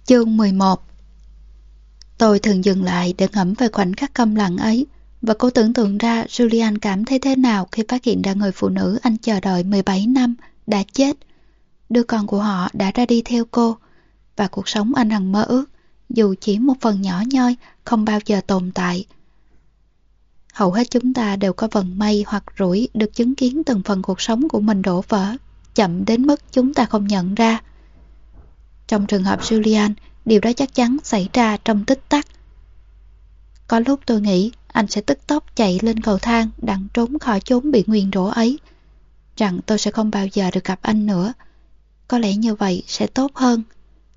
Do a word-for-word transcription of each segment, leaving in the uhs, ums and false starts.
Chương mười một. Tôi thường dừng lại để ngẫm về khoảnh khắc câm lặng ấy và cố tưởng tượng ra Julian cảm thấy thế nào khi phát hiện ra người phụ nữ anh chờ đợi mười bảy năm đã chết. Đứa con của họ đã ra đi theo cô và cuộc sống anh hằng mơ ước, dù chỉ một phần nhỏ nhoi, không bao giờ tồn tại. Hầu hết chúng ta đều có vận may hoặc rủi được chứng kiến từng phần cuộc sống của mình đổ vỡ, chậm đến mức chúng ta không nhận ra. Trong trường hợp Julian, điều đó chắc chắn xảy ra trong tích tắc. Có lúc tôi nghĩ anh sẽ tức tốc chạy lên cầu thang đặng trốn khỏi chốn bị nguyền rủa ấy, rằng tôi sẽ không bao giờ được gặp anh nữa. Có lẽ như vậy sẽ tốt hơn.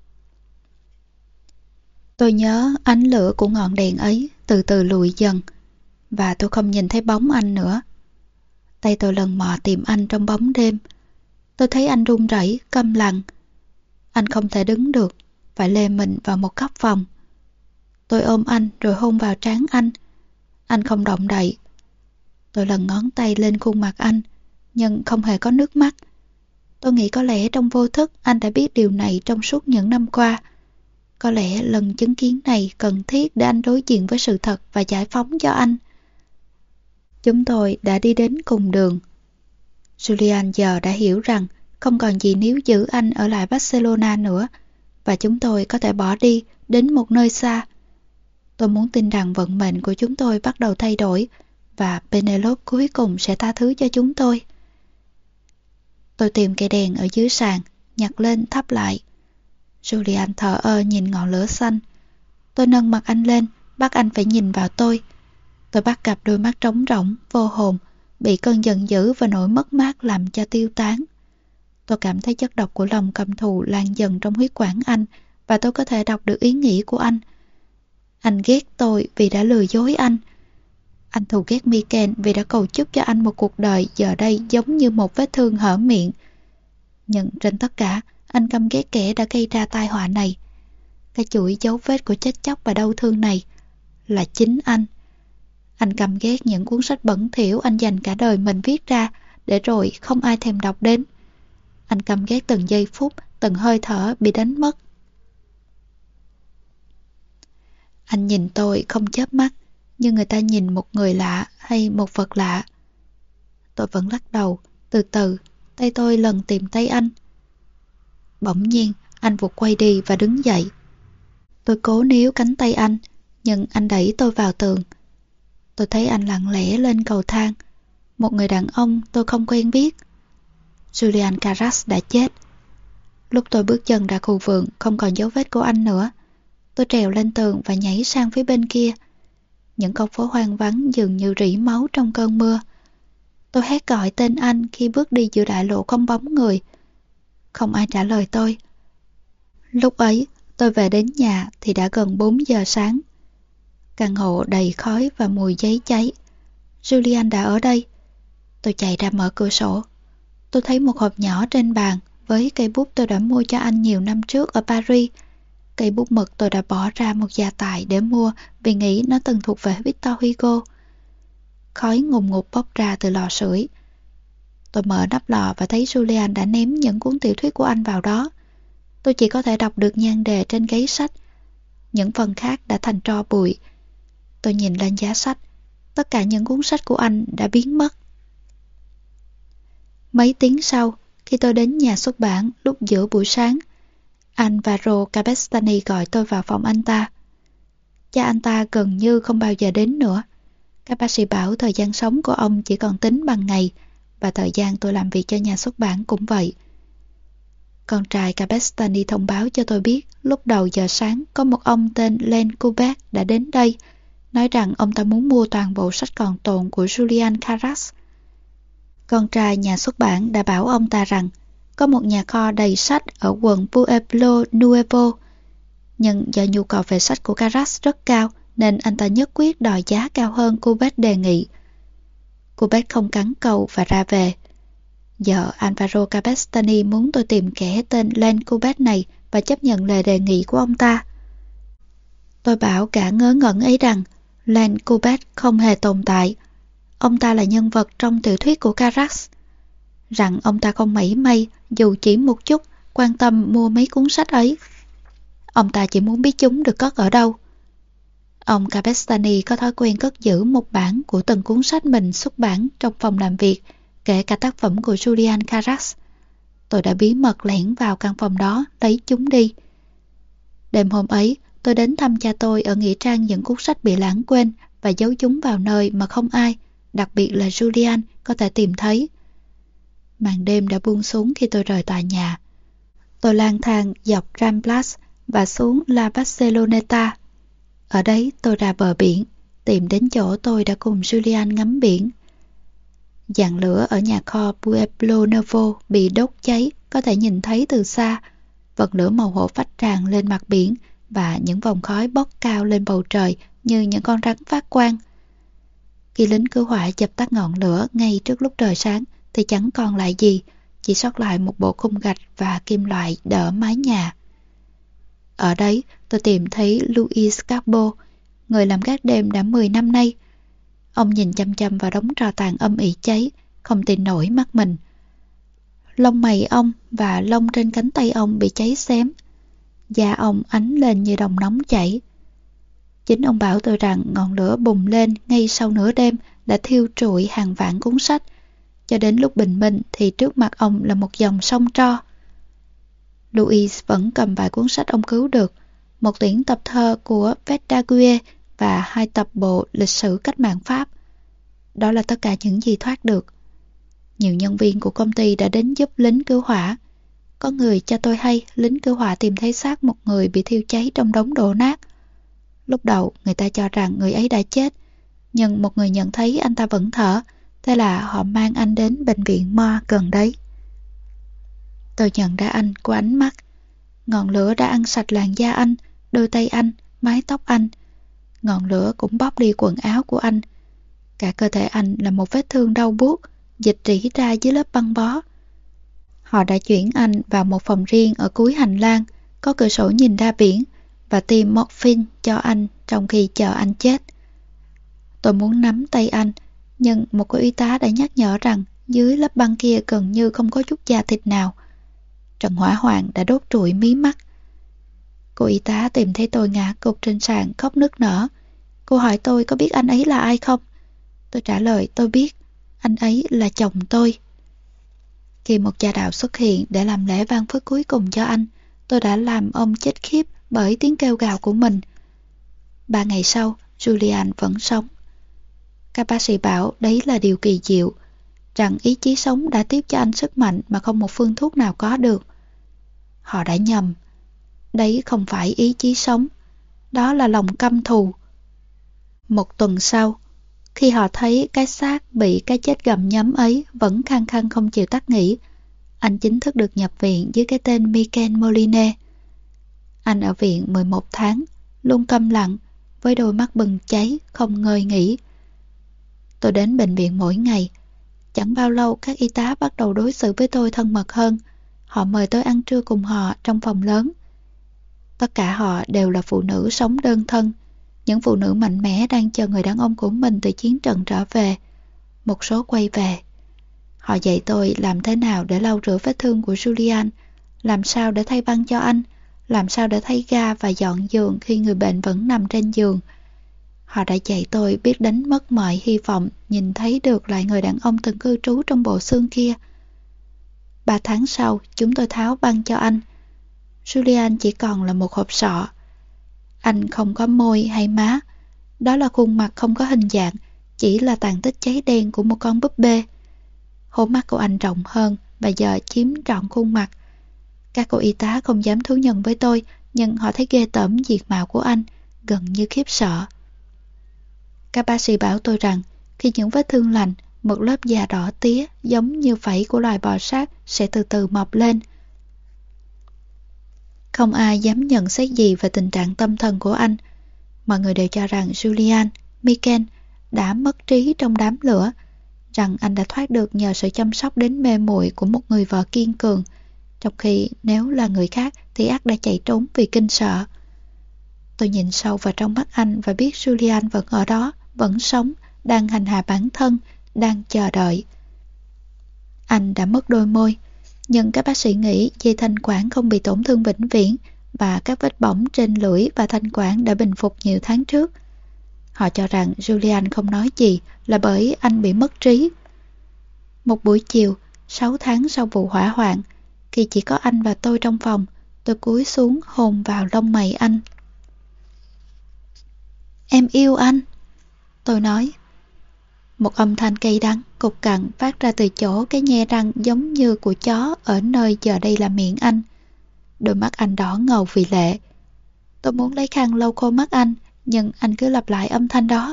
Tôi nhớ ánh lửa của ngọn đèn ấy từ từ lùi dần, và tôi không nhìn thấy bóng anh nữa. Tay tôi lần mò tìm anh trong bóng đêm. Tôi thấy anh run rẩy, câm lặng. Anh không thể đứng được, phải lê mình vào một góc phòng. Tôi ôm anh rồi hôn vào trán anh. Anh không động đậy. Tôi lần ngón tay lên khuôn mặt anh, nhưng không hề có nước mắt. Tôi nghĩ có lẽ trong vô thức anh đã biết điều này trong suốt những năm qua. Có lẽ lần chứng kiến này cần thiết để anh đối diện với sự thật và giải phóng cho anh. Chúng tôi đã đi đến cùng đường. Julian giờ đã hiểu rằng không còn gì níu giữ anh ở lại Barcelona nữa, và chúng tôi có thể bỏ đi đến một nơi xa. Tôi muốn tin rằng vận mệnh của chúng tôi bắt đầu thay đổi, và Penelope cuối cùng sẽ tha thứ cho chúng tôi. Tôi tìm cây đèn ở dưới sàn, nhặt lên thắp lại. Julian thờ ơ nhìn ngọn lửa xanh. Tôi nâng mặt anh lên, bắt anh phải nhìn vào tôi. Tôi bắt gặp đôi mắt trống rỗng, vô hồn, bị cơn giận dữ và nỗi mất mát làm cho tiêu tán. Tôi cảm thấy chất độc của lòng căm thù lan dần trong huyết quản anh, và tôi có thể đọc được ý nghĩ của anh. Anh ghét tôi vì đã lừa dối anh. Anh thù ghét Michael vì đã cầu chúc cho anh một cuộc đời giờ đây giống như một vết thương hở miệng. Nhưng trên tất cả, anh căm ghét kẻ đã gây ra tai họa này. Cái chuỗi dấu vết của chết chóc và đau thương này là chính anh. Anh căm ghét những cuốn sách bẩn thỉu anh dành cả đời mình viết ra để rồi không ai thèm đọc đến. Anh căm ghét từng giây phút, từng hơi thở bị đánh mất. Anh nhìn tôi không chớp mắt, như người ta nhìn một người lạ hay một vật lạ. Tôi vẫn lắc đầu, từ từ, tay tôi lần tìm tay anh. Bỗng nhiên, anh vụt quay đi và đứng dậy. Tôi cố níu cánh tay anh, nhưng anh đẩy tôi vào tường. Tôi thấy anh lặng lẽ lên cầu thang. Một người đàn ông tôi không quen biết. Julian Carras đã chết. Lúc tôi bước chân ra khu vườn, không còn dấu vết của anh nữa. Tôi trèo lên tường và nhảy sang phía bên kia. Những con phố hoang vắng dường như rỉ máu trong cơn mưa. Tôi hét gọi tên anh khi bước đi giữa đại lộ không bóng người. Không ai trả lời tôi. Lúc ấy, tôi về đến nhà thì đã gần bốn giờ sáng. Căn hộ đầy khói và mùi giấy cháy. Julian đã ở đây. Tôi chạy ra mở cửa sổ. Tôi thấy một hộp nhỏ trên bàn với cây bút tôi đã mua cho anh nhiều năm trước ở Paris. Cây bút mực tôi đã bỏ ra một gia tài để mua vì nghĩ nó từng thuộc về Victor Hugo. Khói ngùn ngụt bốc ra từ lò sưởi. Tôi mở nắp lò và thấy Julian đã ném những cuốn tiểu thuyết của anh vào đó. Tôi chỉ có thể đọc được nhan đề trên gáy sách. Những phần khác đã thành tro bụi. Tôi nhìn lên giá sách. Tất cả những cuốn sách của anh đã biến mất. Mấy tiếng sau, khi tôi đến nhà xuất bản lúc giữa buổi sáng, Alvaro Cabestany gọi tôi vào phòng anh ta. Cha anh ta gần như không bao giờ đến nữa. Các bác sĩ bảo thời gian sống của ông chỉ còn tính bằng ngày, và thời gian tôi làm việc cho nhà xuất bản cũng vậy. Con trai Cabestany thông báo cho tôi biết lúc đầu giờ sáng có một ông tên Len Kubek đã đến đây, nói rằng ông ta muốn mua toàn bộ sách còn tồn của Julian Carras. Con trai nhà xuất bản đã bảo ông ta rằng có một nhà kho đầy sách ở quận Pueblo Nuevo, nhưng do nhu cầu về sách của Carras rất cao nên anh ta nhất quyết đòi giá cao hơn Kubek đề nghị. Kubek không cắn câu và ra về. Giờ Alvaro Cabestany muốn tôi tìm kẻ tên Len Kubek này và chấp nhận lời đề nghị của ông ta. Tôi bảo cả ngớ ngẩn ấy rằng Len Kubek không hề tồn tại. Ông ta là nhân vật trong tiểu thuyết của Carras. Rằng ông ta không mảy may, dù chỉ một chút, quan tâm mua mấy cuốn sách ấy. Ông ta chỉ muốn biết chúng được cất ở đâu. Ông Capestani có thói quen cất giữ một bản của từng cuốn sách mình xuất bản trong phòng làm việc, kể cả tác phẩm của Julian Carax. Tôi đã bí mật lẻn vào căn phòng đó lấy chúng đi. Đêm hôm ấy, tôi đến thăm cha tôi ở nghĩa trang những cuốn sách bị lãng quên và giấu chúng vào nơi mà không ai, đặc biệt là Julian, có thể tìm thấy. Màn đêm đã buông xuống khi tôi rời tòa nhà. Tôi lang thang dọc Ramblas và xuống La Barceloneta. Ở đấy tôi ra bờ biển, tìm đến chỗ tôi đã cùng Julian ngắm biển. Giàn lửa ở nhà kho Pueblo Nuevo bị đốt cháy có thể nhìn thấy từ xa. Vật lửa màu hổ phách tràn lên mặt biển và những vòng khói bốc cao lên bầu trời như những con rắn phát quang. Khi lính cứu hỏa dập tắt ngọn lửa ngay trước lúc trời sáng thì chẳng còn lại gì, chỉ sót lại một bộ khung gạch và kim loại đỡ mái nhà. Ở đấy tôi tìm thấy Louis Carbo, người làm gác đêm đã mười năm nay. Ông nhìn chăm chăm vào đống tro tàn âm ỉ cháy, không tin nổi mắt mình. Lông mày ông và lông trên cánh tay ông bị cháy xém. Da ông ánh lên như đồng nóng chảy. Chính ông bảo tôi rằng ngọn lửa bùng lên ngay sau nửa đêm đã thiêu trụi hàng vạn cuốn sách. Cho đến lúc bình minh thì trước mặt ông là một dòng sông tro. Louis vẫn cầm vài cuốn sách ông cứu được, một tuyển tập thơ của Verdaguer và hai tập bộ lịch sử cách mạng Pháp. Đó là tất cả những gì thoát được. Nhiều nhân viên của công ty đã đến giúp lính cứu hỏa. Có người cho tôi hay lính cứu hỏa tìm thấy xác một người bị thiêu cháy trong đống đổ nát. Lúc đầu người ta cho rằng người ấy đã chết, nhưng một người nhận thấy anh ta vẫn thở, thế là họ mang anh đến bệnh viện Moore gần đấy. Tôi nhận ra anh qua ánh mắt. Ngọn lửa đã ăn sạch làn da anh, đôi tay anh, mái tóc anh. Ngọn lửa cũng bóp đi quần áo của anh. Cả cơ thể anh là một vết thương đau buốt, dịch rỉ ra dưới lớp băng bó. Họ đã chuyển anh vào một phòng riêng ở cuối hành lang, có cửa sổ nhìn ra biển, và tiêm morphine cho anh trong khi chờ anh chết. Tôi muốn nắm tay anh, nhưng một cô y tá đã nhắc nhở rằng dưới lớp băng kia gần như không có chút da thịt nào. Trận hỏa hoạn đã đốt trụi mí mắt. Cô y tá tìm thấy tôi ngã gục trên sàn khóc nức nở. Cô hỏi tôi có biết anh ấy là ai không? Tôi trả lời tôi biết, anh ấy là chồng tôi. Khi một cha đạo xuất hiện để làm lễ vang phước cuối cùng cho anh, tôi đã làm ông chết khiếp bởi tiếng kêu gào của mình. Ba ngày sau, Julian vẫn sống. Các bác sĩ bảo đấy là điều kỳ diệu, rằng ý chí sống đã tiếp cho anh sức mạnh mà không một phương thuốc nào có được. Họ đã nhầm. Đấy không phải ý chí sống, đó là lòng căm thù. Một tuần sau, khi họ thấy cái xác bị cái chết gặm nhấm ấy vẫn khăng khăng không chịu tắt nghỉ, anh chính thức được nhập viện dưới cái tên Michel Moline. Anh ở viện mười một tháng, luôn câm lặng, với đôi mắt bừng cháy, không ngơi nghỉ. Tôi đến bệnh viện mỗi ngày. Chẳng bao lâu các y tá bắt đầu đối xử với tôi thân mật hơn. Họ mời tôi ăn trưa cùng họ trong phòng lớn. Tất cả họ đều là phụ nữ sống đơn thân, những phụ nữ mạnh mẽ đang chờ người đàn ông của mình từ chiến trận trở về. Một số quay về. Họ dạy tôi làm thế nào để lau rửa vết thương của Julian, làm sao để thay băng cho anh, làm sao để thay ga và dọn giường khi người bệnh vẫn nằm trên giường. Họ đã dạy tôi biết đánh mất mọi hy vọng nhìn thấy được lại người đàn ông từng cư trú trong bộ xương kia. Ba tháng sau, chúng tôi tháo băng cho anh. Julian chỉ còn là một hộp sọ. Anh không có môi hay má. Đó là khuôn mặt không có hình dạng, chỉ là tàn tích cháy đen của một con búp bê. Hố mắt của anh rộng hơn và giờ chiếm trọn khuôn mặt. Các cô y tá không dám thú nhận với tôi, nhưng họ thấy ghê tởm diện mạo của anh, gần như khiếp sợ. Các bác sĩ bảo tôi rằng khi những vết thương lành, một lớp da đỏ tía giống như vảy của loài bò sát sẽ từ từ mọc lên. Không ai dám nhận xét gì về tình trạng tâm thần của anh. Mọi người đều cho rằng Julian, Michel đã mất trí trong đám lửa, rằng anh đã thoát được nhờ sự chăm sóc đến mê muội của một người vợ kiên cường, trong khi nếu là người khác thì ắt đã chạy trốn vì kinh sợ. Tôi nhìn sâu vào trong mắt anh và biết Julian vẫn ở đó, vẫn sống, đang hành hạ bản thân, đang chờ đợi. Anh đã mất đôi môi, nhưng các bác sĩ nghĩ dây thanh quản không bị tổn thương vĩnh viễn và các vết bỏng trên lưỡi và thanh quản đã bình phục nhiều tháng trước. Họ cho rằng Julian không nói gì là bởi anh bị mất trí. Một buổi chiều, sáu tháng sau vụ hỏa hoạn, khi chỉ có anh và tôi trong phòng, tôi cúi xuống hôn vào lông mày anh. Em yêu anh, tôi nói. Một âm thanh cay đắng, cục cằn phát ra từ chỗ cái nhe răng giống như của chó ở nơi giờ đây là miệng anh. Đôi mắt anh đỏ ngầu vì lệ. Tôi muốn lấy khăn lau khô mắt anh, nhưng anh cứ lặp lại âm thanh đó.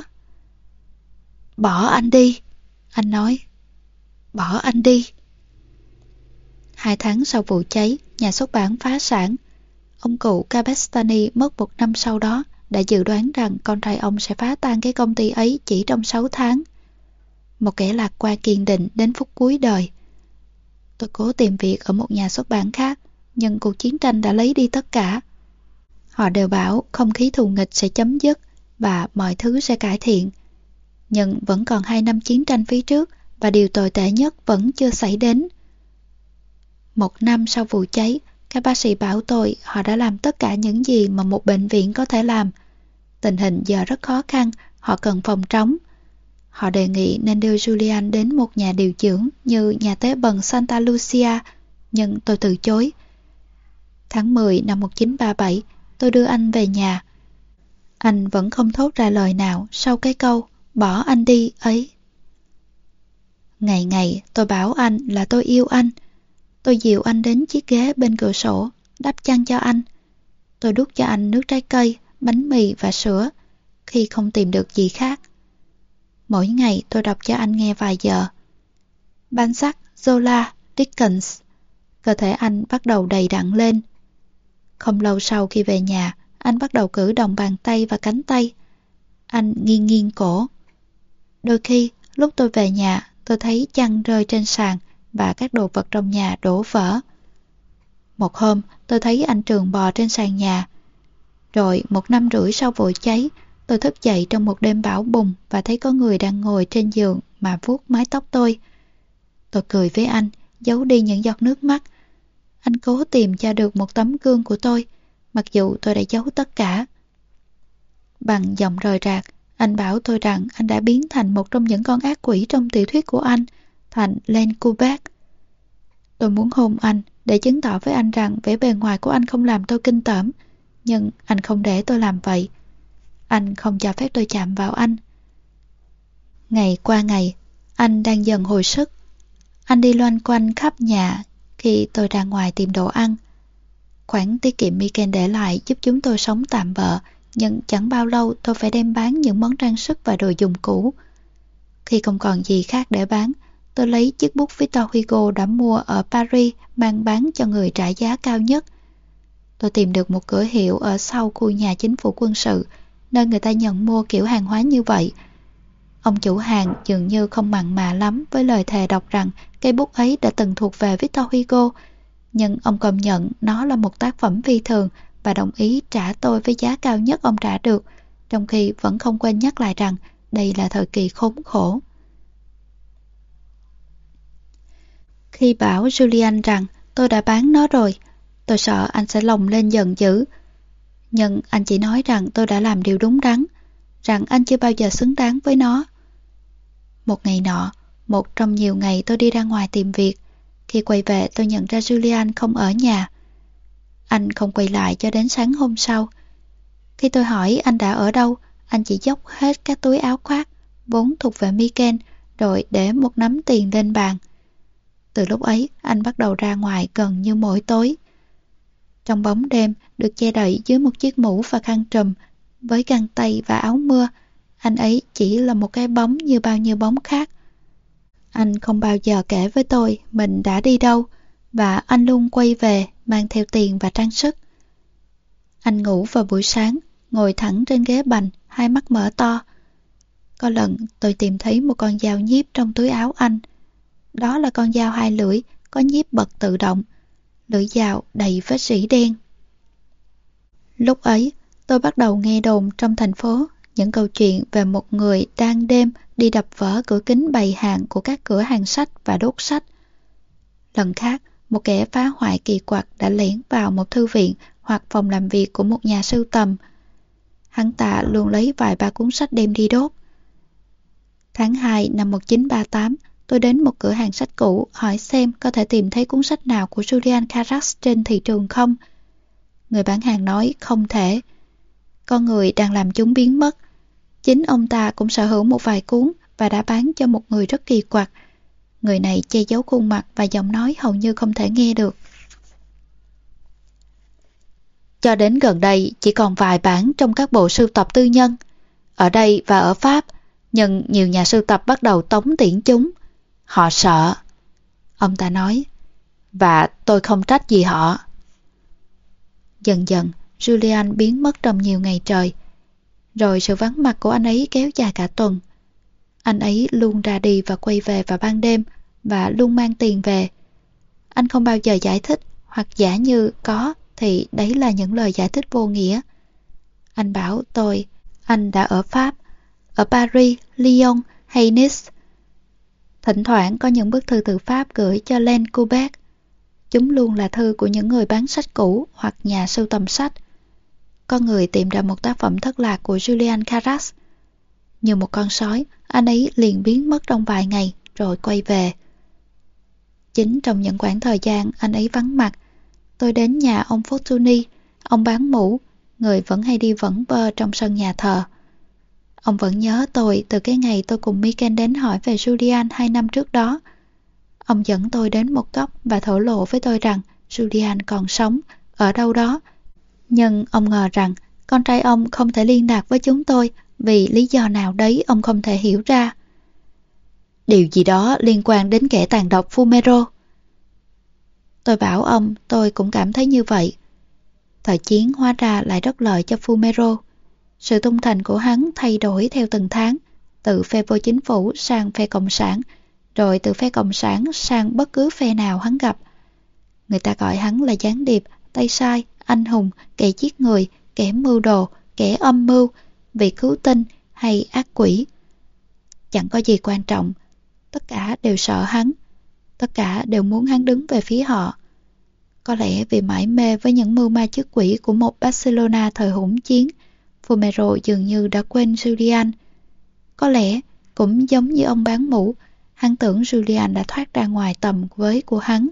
Bỏ anh đi, anh nói. Bỏ anh đi. Hai tháng sau vụ cháy, nhà xuất bản phá sản. Ông cụ Cabestany mất một năm sau đó đã dự đoán rằng con trai ông sẽ phá tan cái công ty ấy chỉ trong sáu tháng. Một kẻ lạc quan kiên định đến phút cuối đời. Tôi cố tìm việc ở một nhà xuất bản khác, nhưng cuộc chiến tranh đã lấy đi tất cả. Họ đều bảo không khí thù nghịch sẽ chấm dứt và mọi thứ sẽ cải thiện. Nhưng vẫn còn hai năm chiến tranh phía trước và điều tồi tệ nhất vẫn chưa xảy đến. Một năm sau vụ cháy, các bác sĩ bảo tôi họ đã làm tất cả những gì mà một bệnh viện có thể làm. Tình hình giờ rất khó khăn, họ cần phòng trống. Họ đề nghị nên đưa Julian đến một nhà điều dưỡng như nhà tế bần Santa Lucia, nhưng tôi từ chối. Tháng mười năm một nghìn chín trăm ba mươi bảy, tôi đưa anh về nhà. Anh vẫn không thốt ra lời nào sau cái câu bỏ anh đi ấy. Ngày ngày tôi bảo anh là tôi yêu anh. Tôi dìu anh đến chiếc ghế bên cửa sổ, đắp chăn cho anh. Tôi đút cho anh nước trái cây, bánh mì và sữa, khi không tìm được gì khác. Mỗi ngày tôi đọc cho anh nghe vài giờ. Balzac, Zola, Dickens. Cơ thể anh bắt đầu đầy đặn lên. Không lâu sau khi về nhà, anh bắt đầu cử động bàn tay và cánh tay. Anh nghiêng nghiêng cổ. Đôi khi, lúc tôi về nhà, tôi thấy chăn rơi trên sàn và các đồ vật trong nhà đổ vỡ. Một hôm, tôi thấy anh Trường bò trên sàn nhà. Rồi một năm rưỡi sau vụ cháy, tôi thức dậy trong một đêm bão bùng và thấy có người đang ngồi trên giường mà vuốt mái tóc tôi. Tôi cười với anh, giấu đi những giọt nước mắt. Anh cố tìm cho được một tấm gương của tôi, mặc dù tôi đã giấu tất cả. Bằng giọng rời rạc, anh bảo tôi rằng anh đã biến thành một trong những con ác quỷ trong tiểu thuyết của anh, thành Len Kubeck. Tôi muốn hôn anh để chứng tỏ với anh rằng vẻ bề ngoài của anh không làm tôi kinh tởm, nhưng anh không để tôi làm vậy. Anh không cho phép tôi chạm vào anh. Ngày qua ngày, anh đang dần hồi sức. Anh đi loanh quanh khắp nhà khi tôi ra ngoài tìm đồ ăn. Khoản tiết kiệm Miken để lại giúp chúng tôi sống tạm bợ, nhưng chẳng bao lâu tôi phải đem bán những món trang sức và đồ dùng cũ. Khi không còn gì khác để bán, tôi lấy chiếc bút Victor Hugo đã mua ở Paris mang bán cho người trả giá cao nhất. Tôi tìm được một cửa hiệu ở sau khu nhà chính phủ quân sự, nơi người ta nhận mua kiểu hàng hóa như vậy. Ông chủ hàng dường như không mặn mà lắm với lời thề độc rằng cây bút ấy đã từng thuộc về Victor Hugo, nhưng ông công nhận nó là một tác phẩm phi thường và đồng ý trả tôi với giá cao nhất ông trả được, trong khi vẫn không quên nhắc lại rằng đây là thời kỳ khốn khổ. Khi bảo Julian rằng tôi đã bán nó rồi, tôi sợ anh sẽ lồng lên giận dữ. Nhưng anh chỉ nói rằng tôi đã làm điều đúng đắn, rằng anh chưa bao giờ xứng đáng với nó. Một ngày nọ, một trong nhiều ngày tôi đi ra ngoài tìm việc. Khi quay về tôi nhận ra Julian không ở nhà. Anh không quay lại cho đến sáng hôm sau. Khi tôi hỏi anh đã ở đâu, anh chỉ dốc hết các túi áo khoác, vốn thuộc về Miken, rồi để một nắm tiền lên bàn. Từ lúc ấy, anh bắt đầu ra ngoài gần như mỗi tối. Trong bóng đêm, được che đậy dưới một chiếc mũ và khăn trùm, với găng tay và áo mưa, anh ấy chỉ là một cái bóng như bao nhiêu bóng khác. Anh không bao giờ kể với tôi mình đã đi đâu, và anh luôn quay về mang theo tiền và trang sức. Anh ngủ vào buổi sáng, ngồi thẳng trên ghế bành, hai mắt mở to. Có lần tôi tìm thấy một con dao nhíp trong túi áo anh. Đó là con dao hai lưỡi, có nhíp bật tự động. Lưỡi dao đầy vết rỉ đen. Lúc ấy, tôi bắt đầu nghe đồn trong thành phố những câu chuyện về một người đang đêm đi đập vỡ cửa kính bày hàng của các cửa hàng sách và đốt sách. Lần khác, một kẻ phá hoại kỳ quặc đã lẻn vào một thư viện hoặc phòng làm việc của một nhà sưu tầm. Hắn ta luôn lấy vài ba cuốn sách đem đi đốt. Tháng hai năm một nghìn chín trăm ba mươi tám, tôi đến một cửa hàng sách cũ hỏi xem có thể tìm thấy cuốn sách nào của Julian Carax trên thị trường không. Người bán hàng nói không thể. Con người đang làm chúng biến mất. Chính ông ta cũng sở hữu một vài cuốn và đã bán cho một người rất kỳ quặc. Người này che giấu khuôn mặt và giọng nói hầu như không thể nghe được. Cho đến gần đây chỉ còn vài bản trong các bộ sưu tập tư nhân. Ở đây và ở Pháp, nhưng nhiều nhà sưu tập bắt đầu tống tiễn chúng. Họ sợ. Ông ta nói. Và tôi không trách gì họ. Dần dần, Julian biến mất trong nhiều ngày trời. Rồi sự vắng mặt của anh ấy kéo dài cả tuần. Anh ấy luôn ra đi và quay về vào ban đêm và luôn mang tiền về. Anh không bao giờ giải thích, hoặc giả như có thì đấy là những lời giải thích vô nghĩa. Anh bảo tôi, anh đã ở Pháp, ở Paris, Lyon hay Nice. Thỉnh thoảng có những bức thư từ Pháp gửi cho Len Quebec. Chúng luôn là thư của những người bán sách cũ hoặc nhà sưu tầm sách. Con người tìm ra một tác phẩm thất lạc của Julian Carax. Như một con sói, anh ấy liền biến mất trong vài ngày rồi quay về. Chính trong những khoảng thời gian anh ấy vắng mặt, tôi đến nhà ông Fortuny, ông bán mũ, người vẫn hay đi vẩn vơ trong sân nhà thờ. Ông vẫn nhớ tôi từ cái ngày tôi cùng Miken đến hỏi về Julian hai năm trước đó. Ông dẫn tôi đến một góc và thổ lộ với tôi rằng Julian còn sống, ở đâu đó. Nhưng ông ngờ rằng con trai ông không thể liên lạc với chúng tôi vì lý do nào đấy ông không thể hiểu ra. Điều gì đó liên quan đến kẻ tàn độc Fumero. Tôi bảo ông tôi cũng cảm thấy như vậy. Thời chiến hóa ra lại rất lợi cho Fumero. Sự tung thành của hắn thay đổi theo từng tháng, từ phe vô chính phủ sang phe cộng sản, rồi từ phe cộng sản sang bất cứ phe nào hắn gặp. Người ta gọi hắn là gián điệp, tay sai, anh hùng, kẻ giết người, kẻ mưu đồ, kẻ âm mưu, vị cứu tinh hay ác quỷ. Chẳng có gì quan trọng. Tất cả đều sợ hắn. Tất cả đều muốn hắn đứng về phía họ. Có lẽ vì mải mê với những mưu ma trước quỷ của một Barcelona thời hỗn chiến, Fumero dường như đã quên Julian. Có lẽ, cũng giống như ông bán mũ, hắn tưởng Julian đã thoát ra ngoài tầm với của hắn.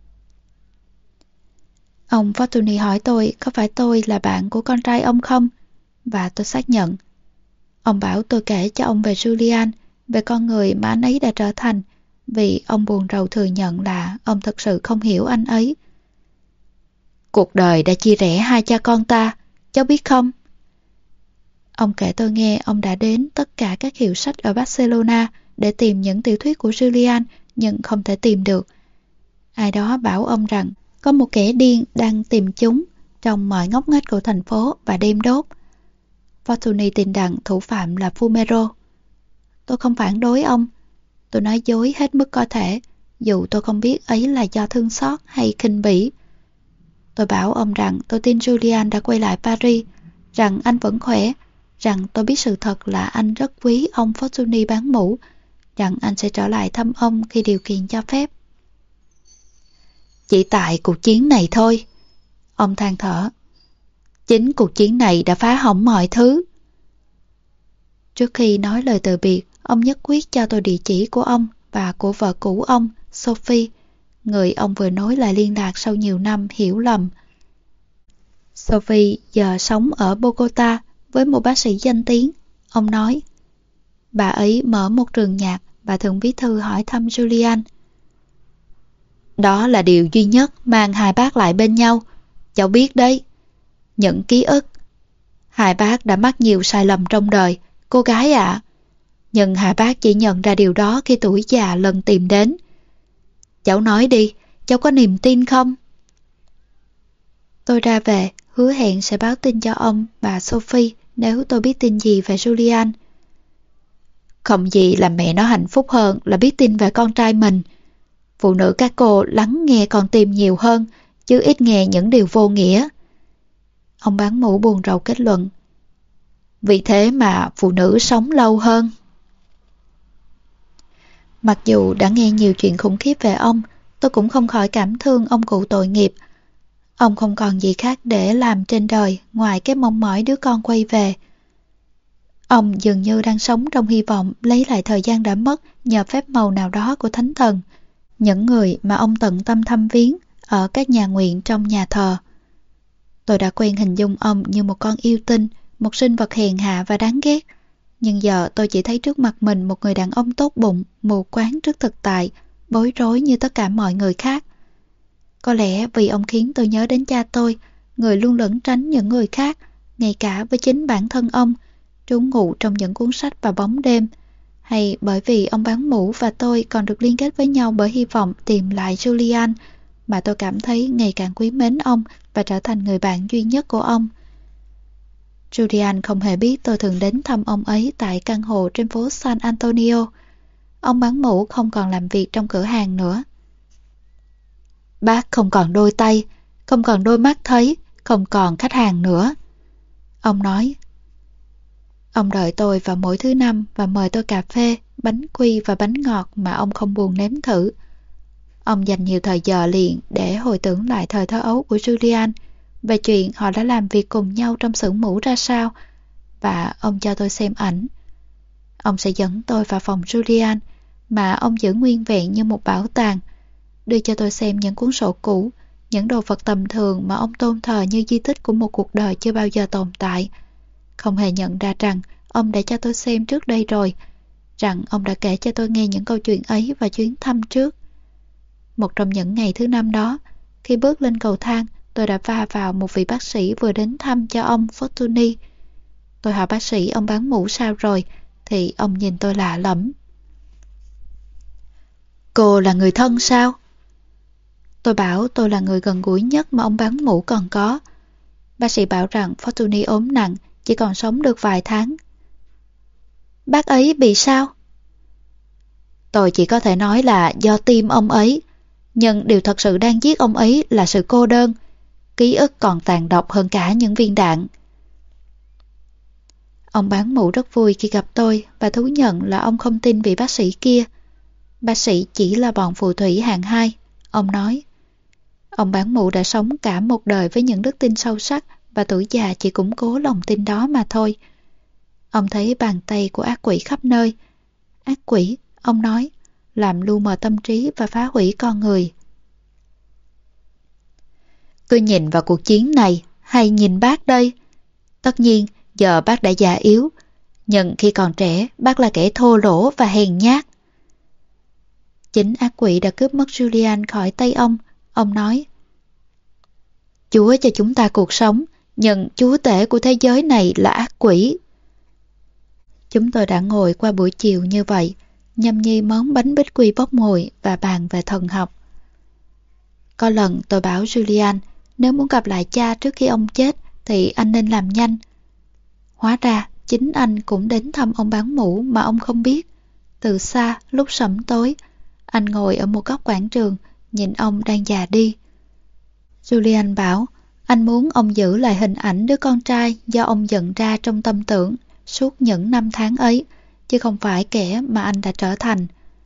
Ông Fortuny hỏi tôi có phải tôi là bạn của con trai ông không? Và tôi xác nhận. Ông bảo tôi kể cho ông về Julian, về con người mà anh ấy đã trở thành, vì ông buồn rầu thừa nhận là ông thực sự không hiểu anh ấy. Cuộc đời đã chia rẽ hai cha con ta, cháu biết không? Ông kể tôi nghe ông đã đến tất cả các hiệu sách ở Barcelona để tìm những tiểu thuyết của Julian, nhưng không thể tìm được. Ai đó bảo ông rằng có một kẻ điên đang tìm chúng trong mọi ngóc ngách của thành phố và đem đốt. Fortuny tin rằng thủ phạm là Fumero. Tôi không phản đối ông. Tôi nói dối hết mức có thể, dù tôi không biết ấy là do thương xót hay khinh bỉ. Tôi bảo ông rằng tôi tin Julian đã quay lại Paris, rằng anh vẫn khỏe, rằng tôi biết sự thật là anh rất quý ông Fortuny bán mũ, rằng anh sẽ trở lại thăm ông khi điều kiện cho phép. Chỉ tại cuộc chiến này thôi, ông than thở. Chính cuộc chiến này đã phá hỏng mọi thứ. Trước khi nói lời từ biệt, ông nhất quyết cho tôi địa chỉ của ông và của vợ cũ ông, Sophie, người ông vừa nối lại liên lạc sau nhiều năm hiểu lầm. Sophie giờ sống ở Bogota với một bác sĩ danh tiếng. Ông nói, bà ấy mở một trường nhạc và thường viết thư hỏi thăm Julian. Đó là điều duy nhất mang hai bác lại bên nhau. Cháu biết đấy. Những ký ức. Hai bác đã mắc nhiều sai lầm trong đời, cô gái ạ. À. Nhưng hai bác chỉ nhận ra điều đó khi tuổi già lần tìm đến. Cháu nói đi, cháu có niềm tin không? Tôi ra về, hứa hẹn sẽ báo tin cho ông và Sophie nếu tôi biết tin gì về Julian. Không gì làm mẹ nó hạnh phúc hơn là biết tin về con trai mình. Phụ nữ các cô lắng nghe con tim nhiều hơn, chứ ít nghe những điều vô nghĩa. Ông bán mũ buồn rầu kết luận. Vì thế mà phụ nữ sống lâu hơn. Mặc dù đã nghe nhiều chuyện khủng khiếp về ông, tôi cũng không khỏi cảm thương ông cụ tội nghiệp. Ông không còn gì khác để làm trên đời ngoài cái mong mỏi đứa con quay về. Ông dường như đang sống trong hy vọng lấy lại thời gian đã mất nhờ phép màu nào đó của thánh thần, những người mà ông tận tâm thăm viếng ở các nhà nguyện trong nhà thờ. Tôi đã quen hình dung ông như một con yêu tinh, một sinh vật hèn hạ và đáng ghét. Nhưng giờ tôi chỉ thấy trước mặt mình một người đàn ông tốt bụng, mù quáng trước thực tại, bối rối như tất cả mọi người khác. Có lẽ vì ông khiến tôi nhớ đến cha tôi, người luôn lẩn tránh những người khác, ngay cả với chính bản thân ông, trú ngụ trong những cuốn sách và bóng đêm, hay bởi vì ông bán mũ và tôi còn được liên kết với nhau bởi hy vọng tìm lại Julian, mà tôi cảm thấy ngày càng quý mến ông và trở thành người bạn duy nhất của ông. Julian không hề biết tôi thường đến thăm ông ấy tại căn hộ trên phố San Antonio. Ông bán mũ không còn làm việc trong cửa hàng nữa. Bác không còn đôi tay, không còn đôi mắt thấy, không còn khách hàng nữa. Ông nói. Ông đợi tôi vào mỗi thứ năm và mời tôi cà phê, bánh quy và bánh ngọt mà ông không buồn nếm thử. Ông dành nhiều thời giờ liền để hồi tưởng lại thời thơ ấu của Julian, về chuyện họ đã làm việc cùng nhau trong xưởng mũ ra sao, và ông cho tôi xem ảnh. Ông sẽ dẫn tôi vào phòng Julian, mà ông giữ nguyên vẹn như một bảo tàng, đưa cho tôi xem những cuốn sổ cũ, những đồ vật tầm thường mà ông tôn thờ như di tích của một cuộc đời chưa bao giờ tồn tại. Không hề nhận ra rằng ông đã cho tôi xem trước đây rồi, rằng ông đã kể cho tôi nghe những câu chuyện ấy và chuyến thăm trước. Một trong những ngày thứ năm đó, khi bước lên cầu thang, tôi đã va vào một vị bác sĩ vừa đến thăm cho ông Fortuny. Tôi hỏi bác sĩ ông bán mũ sao rồi, thì ông nhìn tôi lạ lẫm. Cô là người thân sao? Tôi bảo tôi là người gần gũi nhất mà ông bán mũ còn có. Bác sĩ bảo rằng Fortuny ốm nặng, chỉ còn sống được vài tháng. Bác ấy bị sao? Tôi chỉ có thể nói là do tim ông ấy, nhưng điều thật sự đang giết ông ấy là sự cô đơn. Ký ức còn tàn độc hơn cả những viên đạn. Ông bán mũ rất vui khi gặp tôi và thú nhận là ông không tin vị bác sĩ kia. Bác sĩ chỉ là bọn phù thủy hạng hai, ông nói. Ông bán mũ đã sống cả một đời với những đức tin sâu sắc và tuổi già chỉ củng cố lòng tin đó mà thôi. Ông thấy bàn tay của ác quỷ khắp nơi. Ác quỷ, ông nói, làm lu mờ tâm trí và phá hủy con người. Cứ nhìn vào cuộc chiến này, hay nhìn bác đây? Tất nhiên, giờ bác đã già yếu, nhưng khi còn trẻ, bác là kẻ thô lỗ và hèn nhát. Chính ác quỷ đã cướp mất Julian khỏi tay ông. Ông nói, Chúa cho chúng ta cuộc sống, nhưng chúa tể của thế giới này là ác quỷ. Chúng tôi đã ngồi qua buổi chiều như vậy, nhâm nhi món bánh bích quy bốc mùi và bàn về thần học. Có lần tôi bảo Julian, nếu muốn gặp lại cha trước khi ông chết thì anh nên làm nhanh. Hóa ra chính anh cũng đến thăm ông bán mũ mà ông không biết. Từ xa, lúc sẩm tối, anh ngồi ở một góc quảng trường, nhìn ông đang già đi. Julian bảo, anh muốn ông giữ lại hình ảnh đứa con trai do ông nhận ra trong tâm tưởng suốt những năm tháng ấy, chứ không phải kẻ mà anh đã trở thành.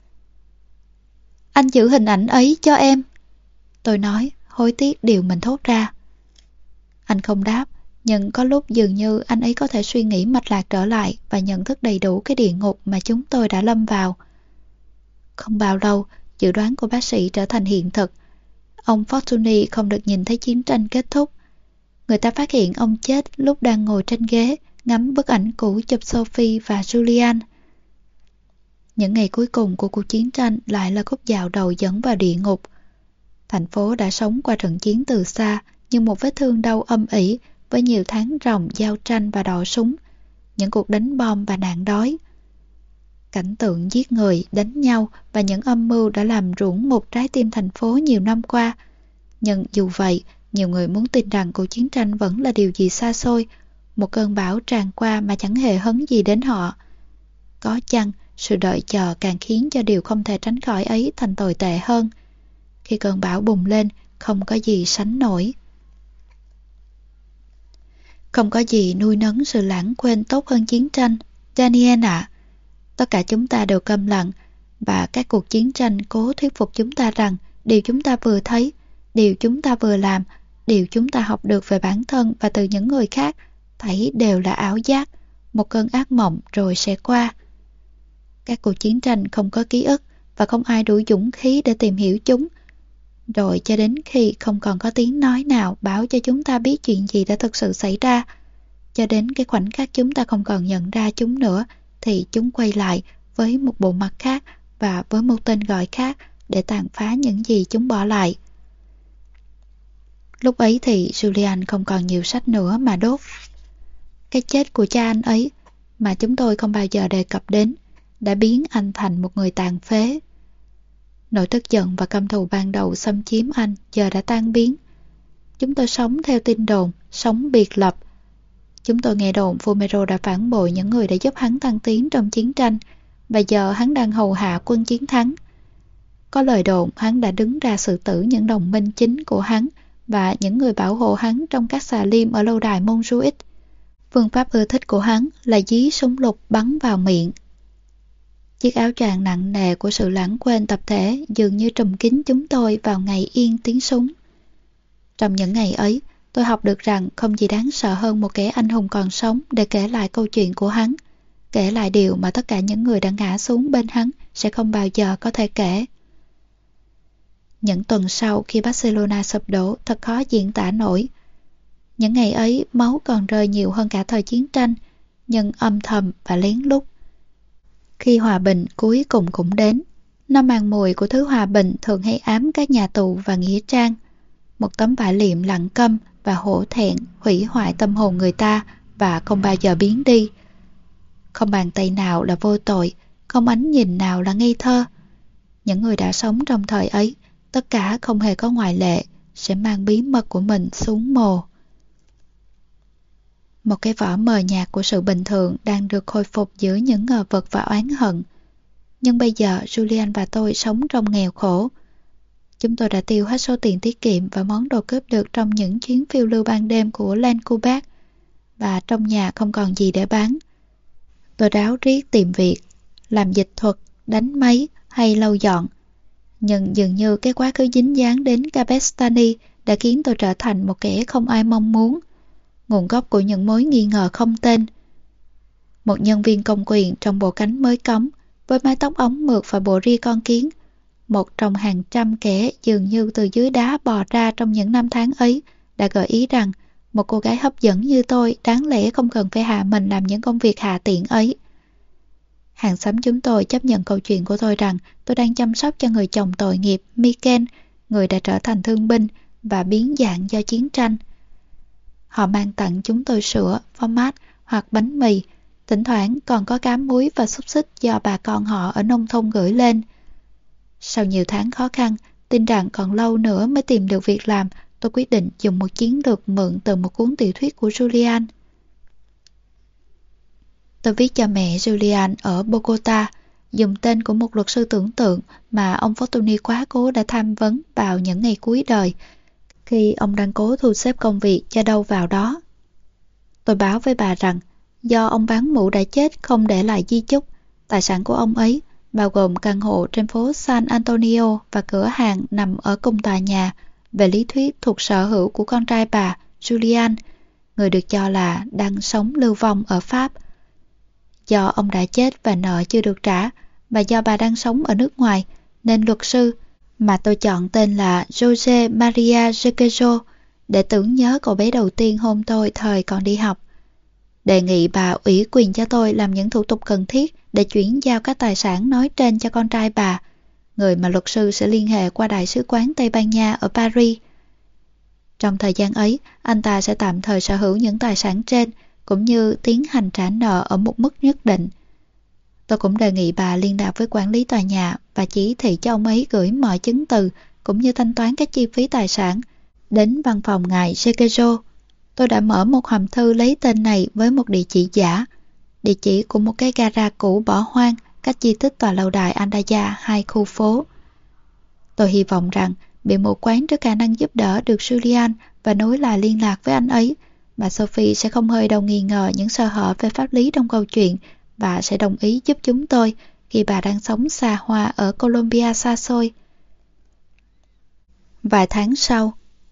Anh giữ hình ảnh ấy cho em. Tôi nói, hối tiếc điều mình thốt ra. Anh không đáp, nhưng có lúc dường như anh ấy có thể suy nghĩ mạch lạc trở lại và nhận thức đầy đủ cái địa ngục mà chúng tôi đã lâm vào. Không bao lâu, dự đoán của bác sĩ trở thành hiện thực. Ông Fortuny không được nhìn thấy chiến tranh kết thúc. Người ta phát hiện ông chết lúc đang ngồi trên ghế, ngắm bức ảnh cũ chụp Sophie và Julian. Những ngày cuối cùng của cuộc chiến tranh lại là khúc dạo đầu dẫn vào địa ngục. Thành phố đã sống qua trận chiến từ xa, như một vết thương đau âm ỉ với nhiều tháng ròng giao tranh và đọ súng, những cuộc đánh bom và nạn đói. Cảnh tượng giết người, đánh nhau và những âm mưu đã làm rủng một trái tim thành phố nhiều năm qua. Nhưng dù vậy, nhiều người muốn tin rằng cuộc chiến tranh vẫn là điều gì xa xôi, một cơn bão tràn qua mà chẳng hề hấn gì đến họ. Có chăng, sự đợi chờ càng khiến cho điều không thể tránh khỏi ấy thành tồi tệ hơn. Khi cơn bão bùng lên, không có gì sánh nổi. Không có gì nuôi nấng sự lãng quên tốt hơn chiến tranh, Daniel ạ. Tất cả chúng ta đều câm lặng, và các cuộc chiến tranh cố thuyết phục chúng ta rằng điều chúng ta vừa thấy, điều chúng ta vừa làm điều chúng ta học được về bản thân và từ những người khác, thảy đều là ảo giác, một cơn ác mộng rồi sẽ qua. Các cuộc chiến tranh không có ký ức và không ai đủ dũng khí để tìm hiểu chúng. Rồi cho đến khi không còn có tiếng nói nào báo cho chúng ta biết chuyện gì đã thực sự xảy ra, cho đến cái khoảnh khắc chúng ta không còn nhận ra chúng nữa, thì chúng quay lại với một bộ mặt khác và với một tên gọi khác để tàn phá những gì chúng bỏ lại. Lúc ấy thì Julian không còn nhiều sách nữa mà đốt. Cái chết của cha anh ấy, mà chúng tôi không bao giờ đề cập đến, đã biến anh thành một người tàn phế. Nỗi tức giận và căm thù ban đầu xâm chiếm anh giờ đã tan biến. Chúng tôi sống theo tin đồn, sống biệt lập. Chúng tôi nghe đồn Fumero đã phản bội những người đã giúp hắn tăng tiến trong chiến tranh, và giờ hắn đang hầu hạ quân chiến thắng. Có lời đồn hắn đã đứng ra xử tử những đồng minh chính của hắn và những người bảo hộ hắn trong các xà lim ở lâu đài Montjuic. Phương pháp ưa thích của hắn là dí súng lục bắn vào miệng. Chiếc áo choàng nặng nề của sự lãng quên tập thể dường như trùm kín chúng tôi vào ngày yên tiếng súng. Trong những ngày ấy, tôi học được rằng không gì đáng sợ hơn một kẻ anh hùng còn sống để kể lại câu chuyện của hắn, kể lại điều mà tất cả những người đã ngã xuống bên hắn sẽ không bao giờ có thể kể. Những tuần sau khi Barcelona sụp đổ thật khó diễn tả nổi. Những ngày ấy máu còn rơi nhiều hơn cả thời chiến tranh, nhưng âm thầm và lén lút. Khi hòa bình cuối cùng cũng đến, nó mang mùi của thứ hòa bình thường hay ám các nhà tù và nghĩa trang. Một tấm vải liệm lặng câm và hổ thẹn hủy hoại tâm hồn người ta và không bao giờ biến đi. Không bàn tay nào là vô tội, không ánh nhìn nào là ngây thơ. Những người đã sống trong thời ấy, tất cả không hề có ngoại lệ, sẽ mang bí mật của mình xuống mồ. Một cái vỏ mờ nhạt của sự bình thường đang được khôi phục giữa những ngờ vực và oán hận. Nhưng bây giờ Julian và tôi sống trong nghèo khổ. Chúng tôi đã tiêu hết số tiền tiết kiệm và món đồ cướp được trong những chuyến phiêu lưu ban đêm của Lancubac, và trong nhà không còn gì để bán. Tôi ráo riết tìm việc, làm dịch thuật, đánh máy hay lau dọn. Nhưng dường như cái quá khứ dính dáng đến Cabestany đã khiến tôi trở thành một kẻ không ai mong muốn. Nguồn gốc của những mối nghi ngờ không tên. Một nhân viên công quyền trong bộ cánh mới cống, với mái tóc ống mượt và bộ ria con kiến. Một trong hàng trăm kẻ dường như từ dưới đá bò ra trong những năm tháng ấy, đã gợi ý rằng một cô gái hấp dẫn như tôi đáng lẽ không cần phải hạ mình làm những công việc hạ tiện ấy. Hàng xóm chúng tôi chấp nhận câu chuyện của tôi rằng tôi đang chăm sóc cho người chồng tội nghiệp Miken, người đã trở thành thương binh và biến dạng do chiến tranh. Họ mang tặng chúng tôi sữa, phó mát hoặc bánh mì, thỉnh thoảng còn có cám muối và xúc xích do bà con họ ở nông thôn gửi lên. Sau nhiều tháng khó khăn, tin rằng còn lâu nữa mới tìm được việc làm, tôi quyết định dùng một chiến lược mượn từ một cuốn tiểu thuyết của Julian. Tôi viết cho mẹ Julian ở Bogota, dùng tên của một luật sư tưởng tượng mà ông Fortuny quá cố đã tham vấn vào những ngày cuối đời, khi ông đang cố thu xếp công việc cho đâu vào đó. Tôi báo với bà rằng, do ông bán mũ đã chết không để lại di chúc, tài sản của ông ấy, bao gồm căn hộ trên phố San Antonio và cửa hàng nằm ở cùng tòa nhà, về lý thuyết thuộc sở hữu của con trai bà, Julian, người được cho là đang sống lưu vong ở Pháp. Do ông đã chết và nợ chưa được trả, và do bà đang sống ở nước ngoài, nên luật sư, mà tôi chọn tên là Jose Maria Requejo, để tưởng nhớ cậu bé đầu tiên hôn tôi thời còn đi học, đề nghị bà ủy quyền cho tôi làm những thủ tục cần thiết để chuyển giao các tài sản nói trên cho con trai bà, người mà luật sư sẽ liên hệ qua Đại sứ quán Tây Ban Nha ở Paris. Trong thời gian ấy, anh ta sẽ tạm thời sở hữu những tài sản trên, cũng như tiến hành trả nợ ở một mức nhất định. Tôi cũng đề nghị bà liên lạc với quản lý tòa nhà và chỉ thị cho ông ấy gửi mọi chứng từ cũng như thanh toán các chi phí tài sản đến văn phòng ngài Requejo. Tôi đã mở một hòm thư lấy tên này với một địa chỉ giả, địa chỉ của một cái gara cũ bỏ hoang cách di tích tòa lâu đài Andaya hai khu phố. Tôi hy vọng rằng bị mù quáng trước khả năng giúp đỡ được Julian và nối lại liên lạc với anh ấy, bà Sophie sẽ không hơi đâu nghi ngờ những sơ hở về pháp lý trong câu chuyện và sẽ đồng ý giúp chúng tôi khi bà đang sống xa hoa ở Colombia xa xôi. Vài tháng sau,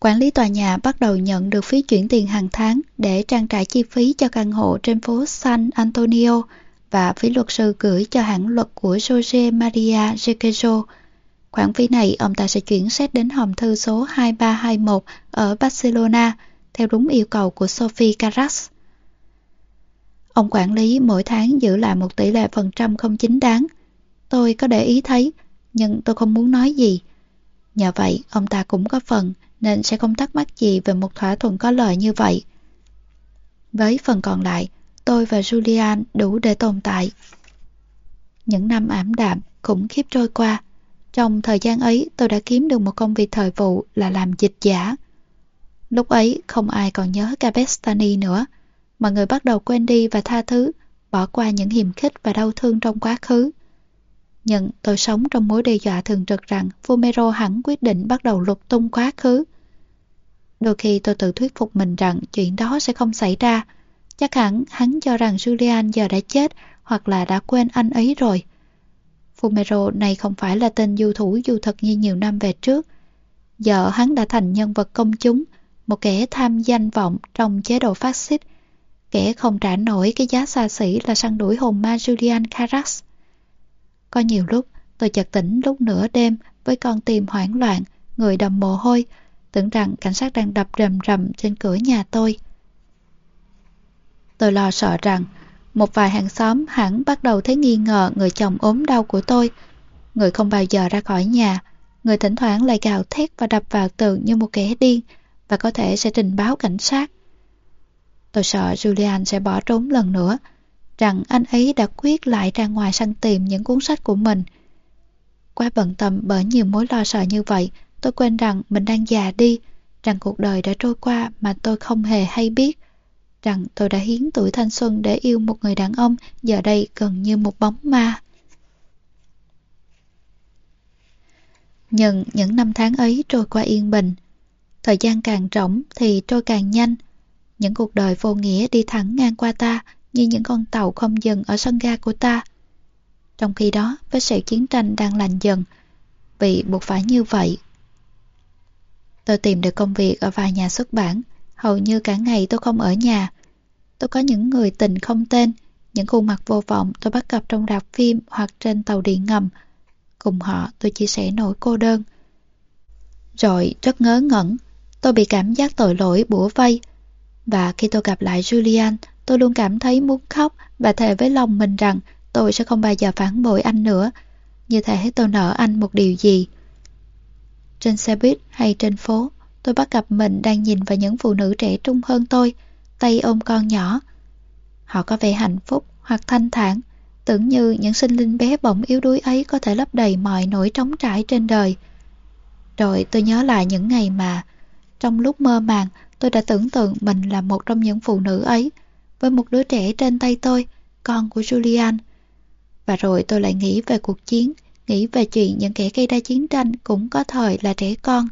Quản lý tòa nhà bắt đầu nhận được phí chuyển tiền hàng tháng để trang trải chi phí cho căn hộ trên phố San Antonio và phí luật sư gửi cho hãng luật của Jorge Maria Requeijo. Khoản phí này ông ta sẽ chuyển xét đến hòm thư số hai ba hai mốt ở Barcelona theo đúng yêu cầu của Sophie Carras. Ông quản lý mỗi tháng giữ lại một tỷ lệ phần trăm không chính đáng. Tôi có để ý thấy, nhưng tôi không muốn nói gì. Nhờ vậy, ông ta cũng có phần, nên sẽ không thắc mắc gì về một thỏa thuận có lợi như vậy. Với phần còn lại, tôi và Julian đủ để tồn tại. Những năm ảm đạm, khủng khiếp trôi qua. Trong thời gian ấy, tôi đã kiếm được một công việc thời vụ là làm dịch giả. Lúc ấy, không ai còn nhớ Cabestany nữa. Mọi người bắt đầu quên đi và tha thứ, bỏ qua những hiềm khích và đau thương trong quá khứ. Nhưng tôi sống trong mối đe dọa thường trực rằng Fumero hẳn quyết định bắt đầu lục tung quá khứ. Đôi khi tôi tự thuyết phục mình rằng chuyện đó sẽ không xảy ra. Chắc hẳn hắn cho rằng Julian giờ đã chết hoặc là đã quên anh ấy rồi. Fumero này không phải là tên du thủ du thực như nhiều năm về trước. Giờ hắn đã thành nhân vật công chúng, một kẻ tham danh vọng trong chế độ phát xít, kẻ không trả nổi cái giá xa xỉ là săn đuổi hồn ma Julian Carras. Có nhiều lúc tôi chợt tỉnh lúc nửa đêm với con tim hoảng loạn, người đầm mồ hôi, tưởng rằng cảnh sát đang đập rầm rầm trên cửa nhà tôi. Tôi lo sợ rằng một vài hàng xóm hẳn bắt đầu thấy nghi ngờ người chồng ốm đau của tôi, người không bao giờ ra khỏi nhà, người thỉnh thoảng lại gào thét và đập vào tường như một kẻ điên và có thể sẽ trình báo cảnh sát. Tôi sợ Julian sẽ bỏ trốn lần nữa, rằng anh ấy đã quyết lại ra ngoài săn tìm những cuốn sách của mình. Quá bận tâm bởi nhiều mối lo sợ như vậy, tôi quên rằng mình đang già đi, rằng cuộc đời đã trôi qua mà tôi không hề hay biết, rằng tôi đã hiến tuổi thanh xuân để yêu một người đàn ông giờ đây gần như một bóng ma. Nhưng những năm tháng ấy trôi qua yên bình. Thời gian càng rỗng thì trôi càng nhanh. Những cuộc đời vô nghĩa đi thẳng ngang qua ta như những con tàu không dừng ở sân ga của ta. Trong khi đó, vết sẹo chiến tranh đang lành dần, vì buộc phải như vậy. Tôi tìm được công việc ở vài nhà xuất bản. Hầu như cả ngày tôi không ở nhà. Tôi có những người tình không tên, những khuôn mặt vô vọng tôi bắt gặp trong rạp phim hoặc trên tàu điện ngầm. Cùng họ tôi chia sẻ nỗi cô đơn. Rồi rất ngớ ngẩn, tôi bị cảm giác tội lỗi bủa vây. Và khi tôi gặp lại Julian, tôi luôn cảm thấy muốn khóc và thề với lòng mình rằng tôi sẽ không bao giờ phản bội anh nữa, như thể tôi nợ anh một điều gì. Trên xe buýt hay trên phố, tôi bắt gặp mình đang nhìn vào những phụ nữ trẻ trung hơn tôi, tay ôm con nhỏ. Họ có vẻ hạnh phúc hoặc thanh thản, tưởng như những sinh linh bé bỏng yếu đuối ấy có thể lấp đầy mọi nỗi trống trải trên đời. Rồi tôi nhớ lại những ngày mà, trong lúc mơ màng, tôi đã tưởng tượng mình là một trong những phụ nữ ấy, với một đứa trẻ trên tay tôi, con của Julian. Và rồi tôi lại nghĩ về cuộc chiến, nghĩ về chuyện những kẻ gây ra chiến tranh cũng có thời là trẻ con.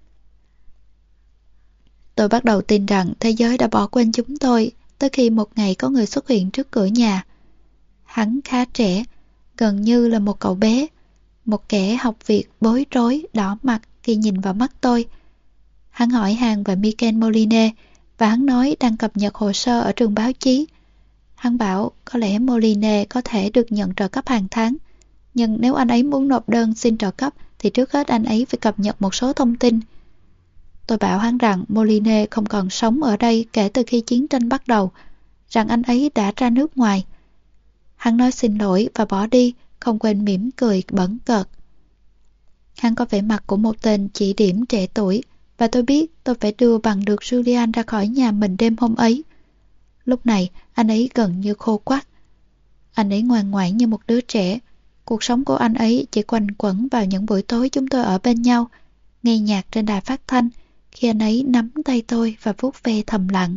Tôi bắt đầu tin rằng thế giới đã bỏ quên chúng tôi, tới khi một ngày có người xuất hiện trước cửa nhà. Hắn khá trẻ, gần như là một cậu bé, một kẻ học việc bối rối, đỏ mặt khi nhìn vào mắt tôi. Hắn hỏi han về Mikel Moline và hắn nói đang cập nhật hồ sơ ở trường báo chí. Hắn bảo có lẽ Moline có thể được nhận trợ cấp hàng tháng, nhưng nếu anh ấy muốn nộp đơn xin trợ cấp thì trước hết anh ấy phải cập nhật một số thông tin. Tôi bảo hắn rằng Moline không còn sống ở đây kể từ khi chiến tranh bắt đầu, rằng anh ấy đã ra nước ngoài. Hắn nói xin lỗi và bỏ đi, không quên mỉm cười bẩn cợt. Hắn có vẻ mặt của một tên chỉ điểm trẻ tuổi, và tôi biết tôi phải đưa bằng được Julian ra khỏi nhà mình đêm hôm ấy. Lúc này, anh ấy gần như khô quắt. Anh ấy ngoan ngoãn như một đứa trẻ. Cuộc sống của anh ấy chỉ quanh quẩn vào những buổi tối chúng tôi ở bên nhau, nghe nhạc trên đài phát thanh, khi anh ấy nắm tay tôi và vuốt ve thầm lặng.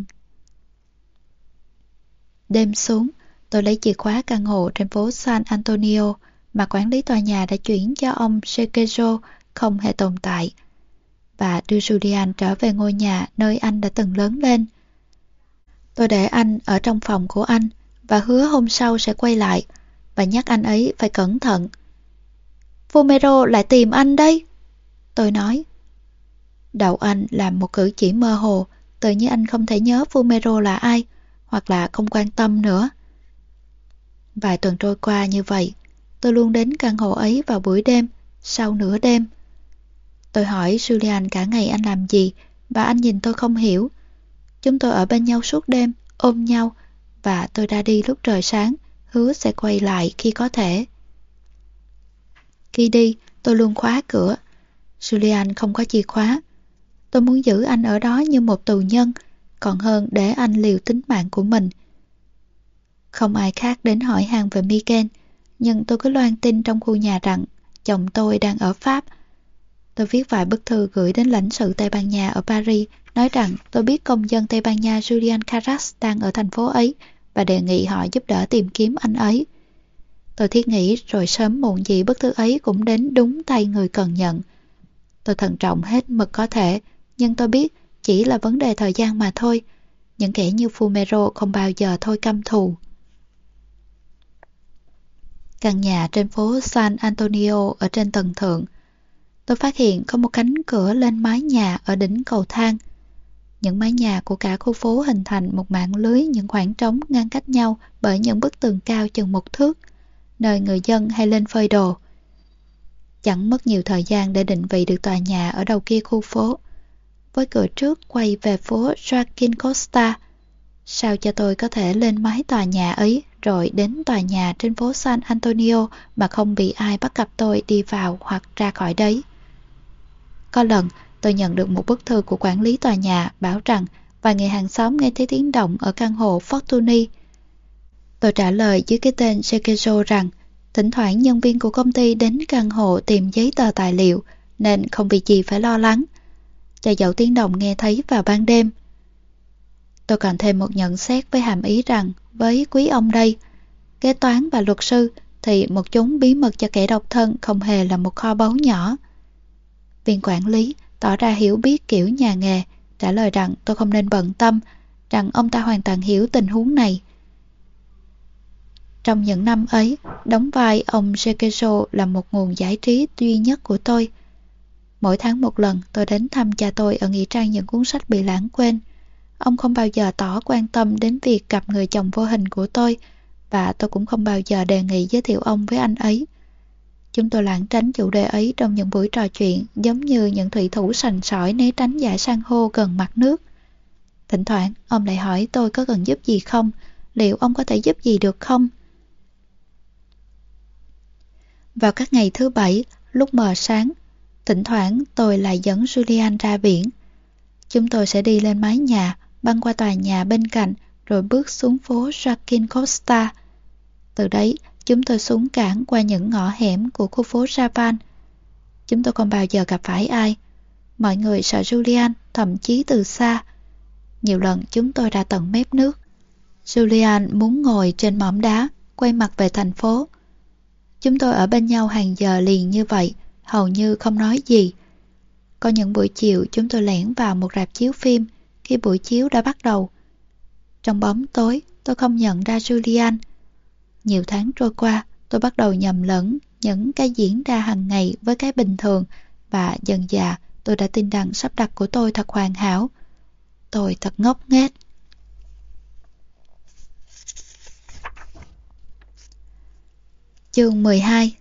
Đêm xuống, tôi lấy chìa khóa căn hộ trên phố San Antonio mà quản lý tòa nhà đã chuyển cho ông Requeijo không hề tồn tại, và đưa Julian trở về ngôi nhà nơi anh đã từng lớn lên. Tôi để anh ở trong phòng của anh và hứa hôm sau sẽ quay lại và nhắc anh ấy phải cẩn thận. Fumero lại tìm anh đấy, tôi nói. Đầu anh làm một cử chỉ mơ hồ, tự như anh không thể nhớ Fumero là ai, hoặc là không quan tâm nữa. Vài tuần trôi qua như vậy, tôi luôn đến căn hộ ấy vào buổi đêm, sau nửa đêm. Tôi hỏi Julian cả ngày anh làm gì, và anh nhìn tôi không hiểu. Chúng tôi ở bên nhau suốt đêm, ôm nhau, và tôi ra đi lúc trời sáng, hứa sẽ quay lại khi có thể. Khi đi, tôi luôn khóa cửa. Julian không có chìa khóa. Tôi muốn giữ anh ở đó như một tù nhân, còn hơn để anh liều tính mạng của mình. Không ai khác đến hỏi han về Miken, nhưng tôi cứ loan tin trong khu nhà rằng chồng tôi đang ở Pháp. Tôi viết vài bức thư gửi đến lãnh sự Tây Ban Nha ở Paris, nói rằng tôi biết công dân Tây Ban Nha Julian Carras đang ở thành phố ấy và đề nghị họ giúp đỡ tìm kiếm anh ấy. Tôi thiết nghĩ rồi sớm muộn gì bức thư ấy cũng đến đúng tay người cần nhận. Tôi thận trọng hết mực có thể, nhưng tôi biết chỉ là vấn đề thời gian mà thôi. Những kẻ như Fumero không bao giờ thôi căm thù. Căn nhà trên phố San Antonio ở trên tầng thượng. Tôi phát hiện có một cánh cửa lên mái nhà ở đỉnh cầu thang. Những mái nhà của cả khu phố hình thành một mạng lưới những khoảng trống ngăn cách nhau bởi những bức tường cao chừng một thước, nơi người dân hay lên phơi đồ. Chẳng mất nhiều thời gian để định vị được tòa nhà ở đầu kia khu phố. Với cửa trước quay về phố Joaquin Costa, sao cho tôi có thể lên mái tòa nhà ấy rồi đến tòa nhà trên phố San Antonio mà không bị ai bắt gặp tôi đi vào hoặc ra khỏi đấy. Có lần tôi nhận được một bức thư của quản lý tòa nhà bảo rằng vài người hàng xóm nghe thấy tiếng động ở căn hộ Fortuny. Tôi trả lời dưới cái tên Sekejo rằng thỉnh thoảng nhân viên của công ty đến căn hộ tìm giấy tờ tài liệu nên không vì gì phải lo lắng, cho dẫu tiếng động nghe thấy vào ban đêm. Tôi còn thêm một nhận xét với hàm ý rằng với quý ông đây, kế toán và luật sư thì một chốn bí mật cho kẻ độc thân không hề là một kho báu nhỏ. Viên quản lý tỏ ra hiểu biết kiểu nhà nghề, trả lời rằng tôi không nên bận tâm, rằng ông ta hoàn toàn hiểu tình huống này. Trong những năm ấy, đóng vai ông Sekejo là một nguồn giải trí duy nhất của tôi. Mỗi tháng một lần tôi đến thăm cha tôi ở nghĩa trang những cuốn sách bị lãng quên. Ông không bao giờ tỏ quan tâm đến việc gặp người chồng vô hình của tôi, và tôi cũng không bao giờ đề nghị giới thiệu ông với anh ấy. Chúng tôi lảng tránh chủ đề ấy trong những buổi trò chuyện giống như những thủy thủ sành sỏi né tránh dải san hô gần mặt nước. Thỉnh thoảng, ông lại hỏi tôi có cần giúp gì không, liệu ông có thể giúp gì được không? Vào các ngày thứ bảy, lúc mờ sáng, thỉnh thoảng tôi lại dẫn Julian ra biển. Chúng tôi sẽ đi lên mái nhà, băng qua tòa nhà bên cạnh, rồi bước xuống phố Joaquin Costa. Từ đấy, chúng tôi xuống cảng qua những ngõ hẻm của khu phố Japan. Chúng tôi không bao giờ gặp phải ai. Mọi người sợ Julian, thậm chí từ xa. Nhiều lần chúng tôi ra tận mép nước. Julian muốn ngồi trên mỏm đá, quay mặt về thành phố. Chúng tôi ở bên nhau hàng giờ liền như vậy, hầu như không nói gì. Có những buổi chiều chúng tôi lẻn vào một rạp chiếu phim khi buổi chiếu đã bắt đầu. Trong bóng tối, tôi không nhận ra Julian. Nhiều tháng trôi qua, tôi bắt đầu nhầm lẫn những cái diễn ra hàng ngày với cái bình thường, và dần dà tôi đã tin rằng sắp đặt của tôi thật hoàn hảo. Tôi thật ngốc nghếch. Chương mười hai.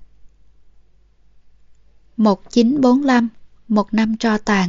một nghìn chín trăm bốn mươi lăm, một năm tro tàn.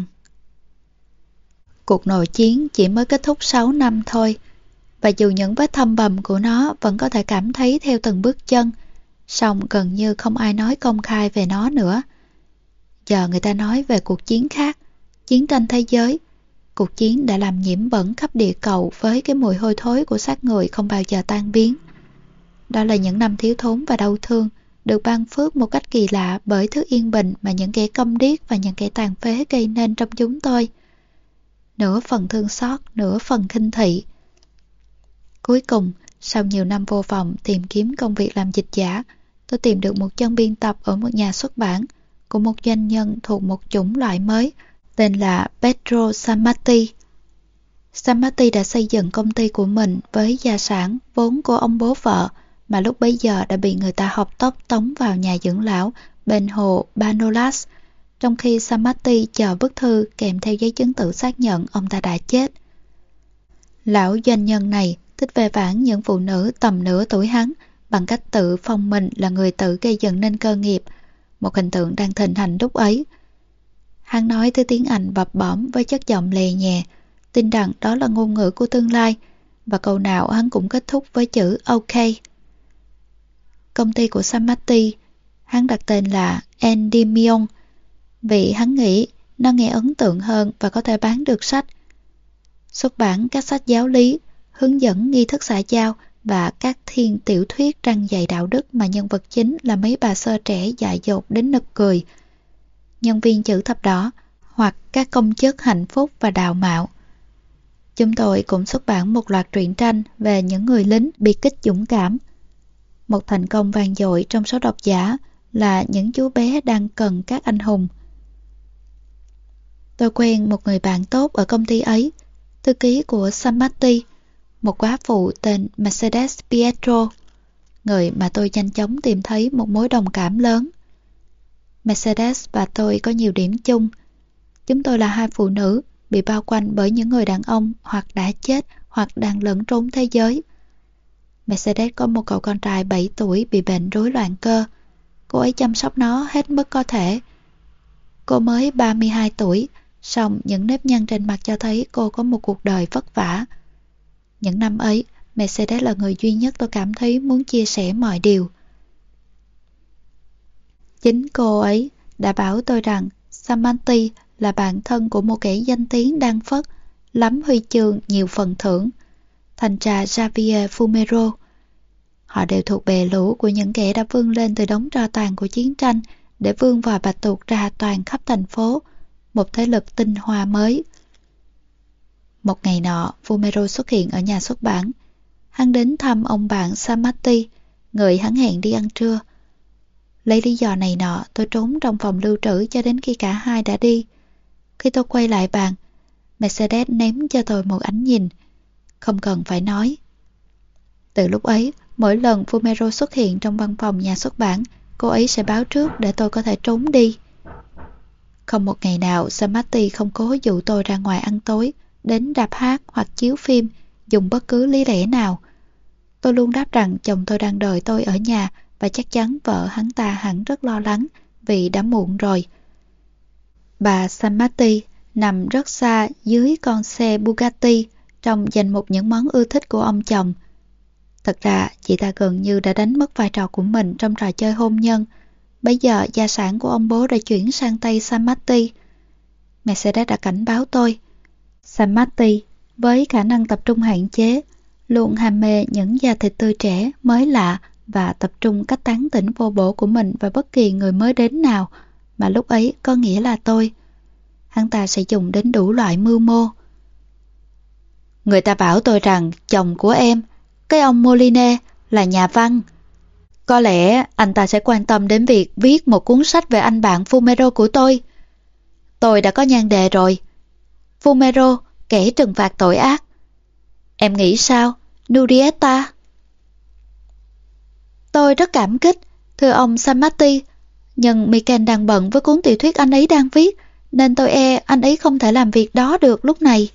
Cuộc nội chiến chỉ mới kết thúc sáu năm thôi, và dù những vết thâm bầm của nó vẫn có thể cảm thấy theo từng bước chân, song gần như không ai nói công khai về nó nữa. Giờ người ta nói về cuộc chiến khác, chiến tranh thế giới. Cuộc chiến đã làm nhiễm bẩn khắp địa cầu với cái mùi hôi thối của xác người không bao giờ tan biến. Đó là những năm thiếu thốn và đau thương, được ban phước một cách kỳ lạ bởi thứ yên bình mà những kẻ câm điếc và những kẻ tàn phế gây nên trong chúng tôi. Nửa phần thương xót, nửa phần khinh thị. Cuối cùng, sau nhiều năm vô vọng tìm kiếm công việc làm dịch giả, tôi tìm được một chân biên tập ở một nhà xuất bản của một doanh nhân thuộc một chủng loại mới tên là Pedro Sammarti. Sammarti đã xây dựng công ty của mình với gia sản vốn của ông bố vợ mà lúc bấy giờ đã bị người ta học tốc tống vào nhà dưỡng lão bên hồ Banolas, trong khi Samati chờ bức thư kèm theo giấy chứng tử xác nhận ông ta đã chết. Lão doanh nhân này thích về vãn những phụ nữ tầm nửa tuổi hắn bằng cách tự phong mình là người tự gây dựng nên cơ nghiệp, một hình tượng đang thịnh hành lúc ấy. Hắn nói thứ tiếng Anh bập bõm với chất giọng lè nhẹ, tin rằng đó là ngôn ngữ của tương lai, và câu nào hắn cũng kết thúc với chữ OK. Công ty của Samati, hắn đặt tên là Endymion, vì hắn nghĩ nó nghe ấn tượng hơn và có thể bán được sách. Xuất bản các sách giáo lý, hướng dẫn nghi thức xã giao và các thiên tiểu thuyết răng dạy đạo đức mà nhân vật chính là mấy bà sơ trẻ dại dột đến nực cười, nhân viên chữ thập đỏ hoặc các công chức hạnh phúc và đào mạo. Chúng tôi cũng xuất bản một loạt truyện tranh về những người lính biệt kích dũng cảm. Một thành công vang dội trong số độc giả là những chú bé đang cần các anh hùng. Tôi quen một người bạn tốt ở công ty ấy, thư ký của Samati, một góa phụ tên Mercedes Pietro, người mà tôi nhanh chóng tìm thấy một mối đồng cảm lớn. Mercedes và tôi có nhiều điểm chung. Chúng tôi là hai phụ nữ bị bao quanh bởi những người đàn ông hoặc đã chết hoặc đang lẫn trốn thế giới. Mercedes có một cậu con trai bảy tuổi bị bệnh rối loạn cơ. Cô ấy chăm sóc nó hết mức có thể. Cô mới ba mươi hai tuổi, song những nếp nhăn trên mặt cho thấy cô có một cuộc đời vất vả. Những năm ấy, Mercedes là người duy nhất tôi cảm thấy muốn chia sẻ mọi điều. Chính cô ấy đã bảo tôi rằng Samantha là bạn thân của một kẻ danh tiếng đang phất, lắm huy chương nhiều phần thưởng, thanh tra Javier Fumero. Họ đều thuộc bè lũ của những kẻ đã vươn lên từ đống tro tàn của chiến tranh để vươn vòi bạch tuộc ra toàn khắp thành phố, một thế lực tinh hoa mới. Một ngày nọ, Fumero xuất hiện ở nhà xuất bản. Hắn đến thăm ông bạn Samati, người hắn hẹn đi ăn trưa. Lấy lý do này nọ, tôi trốn trong phòng lưu trữ cho đến khi cả hai đã đi. Khi tôi quay lại bàn, Mercedes ném cho tôi một ánh nhìn, không cần phải nói. Từ lúc ấy, mỗi lần Fumero xuất hiện trong văn phòng nhà xuất bản, cô ấy sẽ báo trước để tôi có thể trốn đi. Không một ngày nào Samati không cố dụ tôi ra ngoài ăn tối, đến rạp hát hoặc chiếu phim, dùng bất cứ lý lẽ nào. Tôi luôn đáp rằng chồng tôi đang đợi tôi ở nhà và chắc chắn vợ hắn ta hẳn rất lo lắng vì đã muộn rồi. Bà Samati nằm rất xa dưới con xe Bugatti trong danh mục những món ưa thích của ông chồng. Thật ra, chị ta gần như đã đánh mất vai trò của mình trong trò chơi hôn nhân. Bây giờ, gia sản của ông bố đã chuyển sang tay Samati. Mercedes đã cảnh báo tôi. Samati, với khả năng tập trung hạn chế, luôn ham mê những da thịt tươi trẻ, mới lạ và tập trung cách tán tỉnh vô bổ của mình vào bất kỳ người mới đến nào, mà lúc ấy có nghĩa là tôi. Hắn ta sẽ dùng đến đủ loại mưu mô. Người ta bảo tôi rằng chồng của em, cái ông Moline, là nhà văn. Có lẽ anh ta sẽ quan tâm đến việc viết một cuốn sách về anh bạn Fumero của tôi. Tôi đã có nhan đề rồi. Fumero, kẻ trừng phạt tội ác. Em nghĩ sao, Nurietta? Tôi rất cảm kích, thưa ông Samati, nhưng Miken đang bận với cuốn tiểu thuyết anh ấy đang viết, nên tôi e anh ấy không thể làm việc đó được lúc này.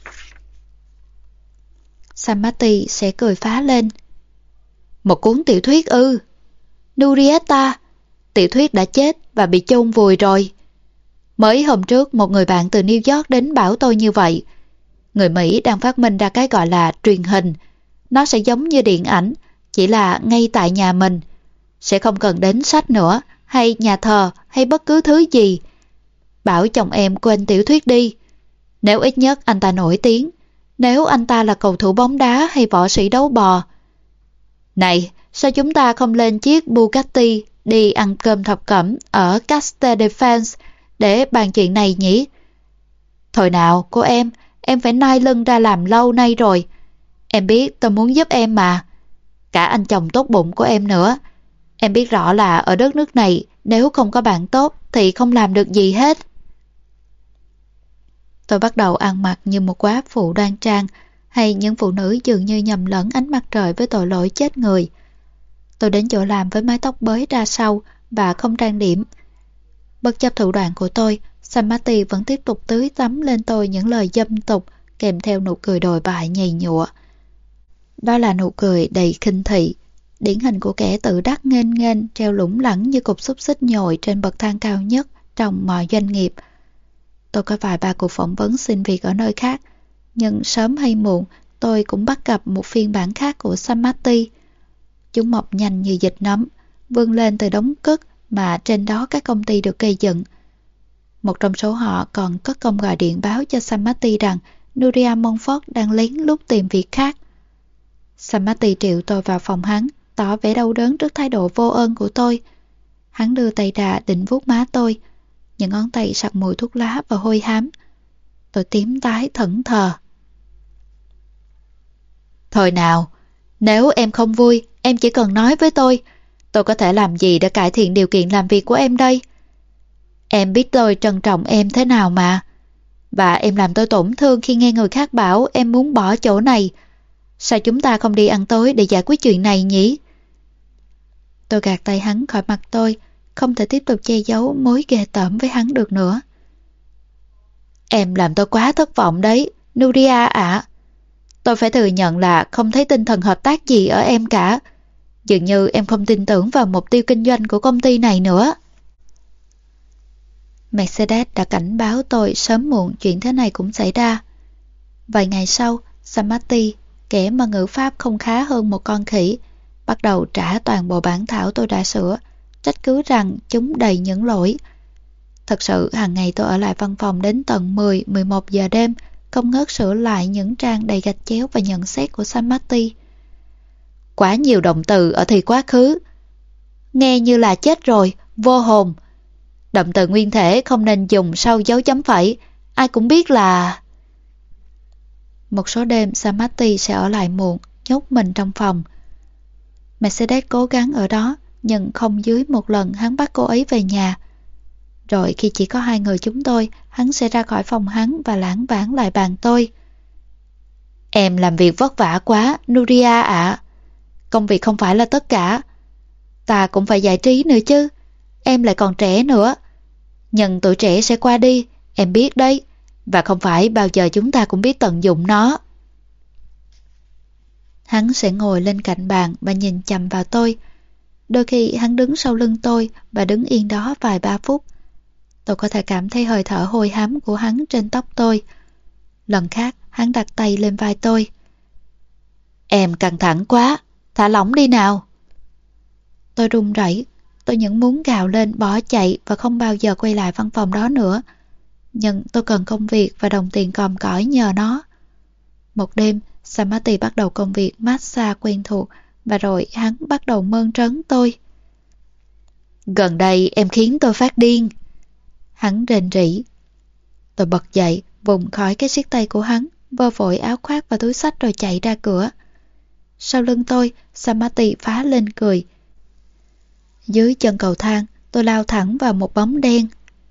Samati sẽ cười phá lên. Một cuốn tiểu thuyết ư? Nurietta, tiểu thuyết đã chết và bị chôn vùi rồi. Mới hôm trước một người bạn từ New York đến bảo tôi như vậy. Người Mỹ đang phát minh ra cái gọi là truyền hình. Nó sẽ giống như điện ảnh, chỉ là ngay tại nhà mình. Sẽ không cần đến sách nữa, hay nhà thờ, hay bất cứ thứ gì. Bảo chồng em quên tiểu thuyết đi. Nếu ít nhất anh ta nổi tiếng, nếu anh ta là cầu thủ bóng đá hay võ sĩ đấu bò. Này, sao chúng ta không lên chiếc Bugatti đi ăn cơm thập cẩm ở Castel de France để bàn chuyện này nhỉ? Thôi nào, cô em, em phải nai lưng ra làm lâu nay rồi. Em biết tôi muốn giúp em mà. Cả anh chồng tốt bụng của em nữa. Em biết rõ là ở đất nước này, nếu không có bạn tốt thì không làm được gì hết. Tôi bắt đầu ăn mặc như một góa phụ đoan trang, hay những phụ nữ dường như nhầm lẫn ánh mặt trời với tội lỗi chết người. Tôi đến chỗ làm với mái tóc bới ra sau và không trang điểm. Bất chấp thủ đoạn của tôi, Samati vẫn tiếp tục tưới tắm lên tôi những lời dâm tục kèm theo nụ cười đồi bại nhầy nhụa. Đó là nụ cười đầy khinh thị, điển hình của kẻ tự đắc nghênh nghênh treo lủng lẳng như cục xúc xích nhồi trên bậc thang cao nhất trong mọi doanh nghiệp. Tôi có vài ba cuộc phỏng vấn xin việc ở nơi khác, nhưng sớm hay muộn tôi cũng bắt gặp một phiên bản khác của Samati. Chúng mọc nhanh như dịch nấm, vươn lên từ đống cất mà trên đó các công ty được gây dựng. Một trong số họ còn cất công gọi điện báo cho Samati rằng Nuria Montfort đang lén lút tìm việc khác. Samati triệu tôi vào phòng hắn, tỏ vẻ đau đớn trước thái độ vô ơn của tôi. Hắn đưa tay ra định vuốt má tôi, những ngón tay sặc mùi thuốc lá và hôi hám. Tôi tím tái thẫn thờ. Thôi nào, nếu em không vui, em chỉ cần nói với tôi. Tôi có thể làm gì để cải thiện điều kiện làm việc của em đây? Em biết tôi trân trọng em thế nào mà. Và em làm tôi tổn thương khi nghe người khác bảo em muốn bỏ chỗ này. Sao chúng ta không đi ăn tối để giải quyết chuyện này nhỉ? Tôi gạt tay hắn khỏi mặt tôi, không thể tiếp tục che giấu mối ghê tởm với hắn được nữa. Em làm tôi quá thất vọng đấy, Nuria ạ. Tôi phải thừa nhận là không thấy tinh thần hợp tác gì ở em cả. Dường như em không tin tưởng vào mục tiêu kinh doanh của công ty này nữa. Mercedes đã cảnh báo tôi sớm muộn chuyện thế này cũng xảy ra. Vài ngày sau, Samati, kẻ mà ngữ pháp không khá hơn một con khỉ, bắt đầu trả toàn bộ bản thảo tôi đã sửa, trách cứ rằng chúng đầy những lỗi. Thật sự hàng ngày tôi ở lại văn phòng đến tận mười, mười một giờ đêm, không ngớt sửa lại những trang đầy gạch chéo và nhận xét của Samati. Quá nhiều động từ ở thì quá khứ. Nghe như là chết rồi, vô hồn. Động từ nguyên thể không nên dùng sau dấu chấm phẩy. Ai cũng biết là... Một số đêm Samati sẽ ở lại muộn, nhốt mình trong phòng. Mercedes cố gắng ở đó, nhưng không dưới một lần hắn bắt cô ấy về nhà. Rồi khi chỉ có hai người chúng tôi, hắn sẽ ra khỏi phòng hắn và lãng vãng lại bàn tôi. Em làm việc vất vả quá, Nuria ạ. Công việc không phải là tất cả. Ta cũng phải giải trí nữa chứ. Em lại còn trẻ nữa. Nhưng tuổi trẻ sẽ qua đi, em biết đấy. Và không phải bao giờ chúng ta cũng biết tận dụng nó. Hắn sẽ ngồi lên cạnh bàn và nhìn chằm vào tôi. Đôi khi hắn đứng sau lưng tôi và đứng yên đó vài ba phút. Tôi có thể cảm thấy hơi thở hôi hám của hắn trên tóc tôi. Lần khác, hắn đặt tay lên vai tôi. Em căng thẳng quá, thả lỏng đi nào. Tôi run rẩy, tôi những muốn gào lên bỏ chạy và không bao giờ quay lại văn phòng đó nữa. Nhưng tôi cần công việc và đồng tiền còm cõi nhờ nó. Một đêm, Samati bắt đầu công việc massage quen thuộc và rồi hắn bắt đầu mơn trớn tôi. Gần đây em khiến tôi phát điên. Hắn rền rỉ. Tôi bật dậy, vùng khỏi cái siết tay của hắn, vơ vội áo khoác và túi xách rồi chạy ra cửa. Sau lưng tôi, Samati phá lên cười. Dưới chân cầu thang, tôi lao thẳng vào một bóng đen.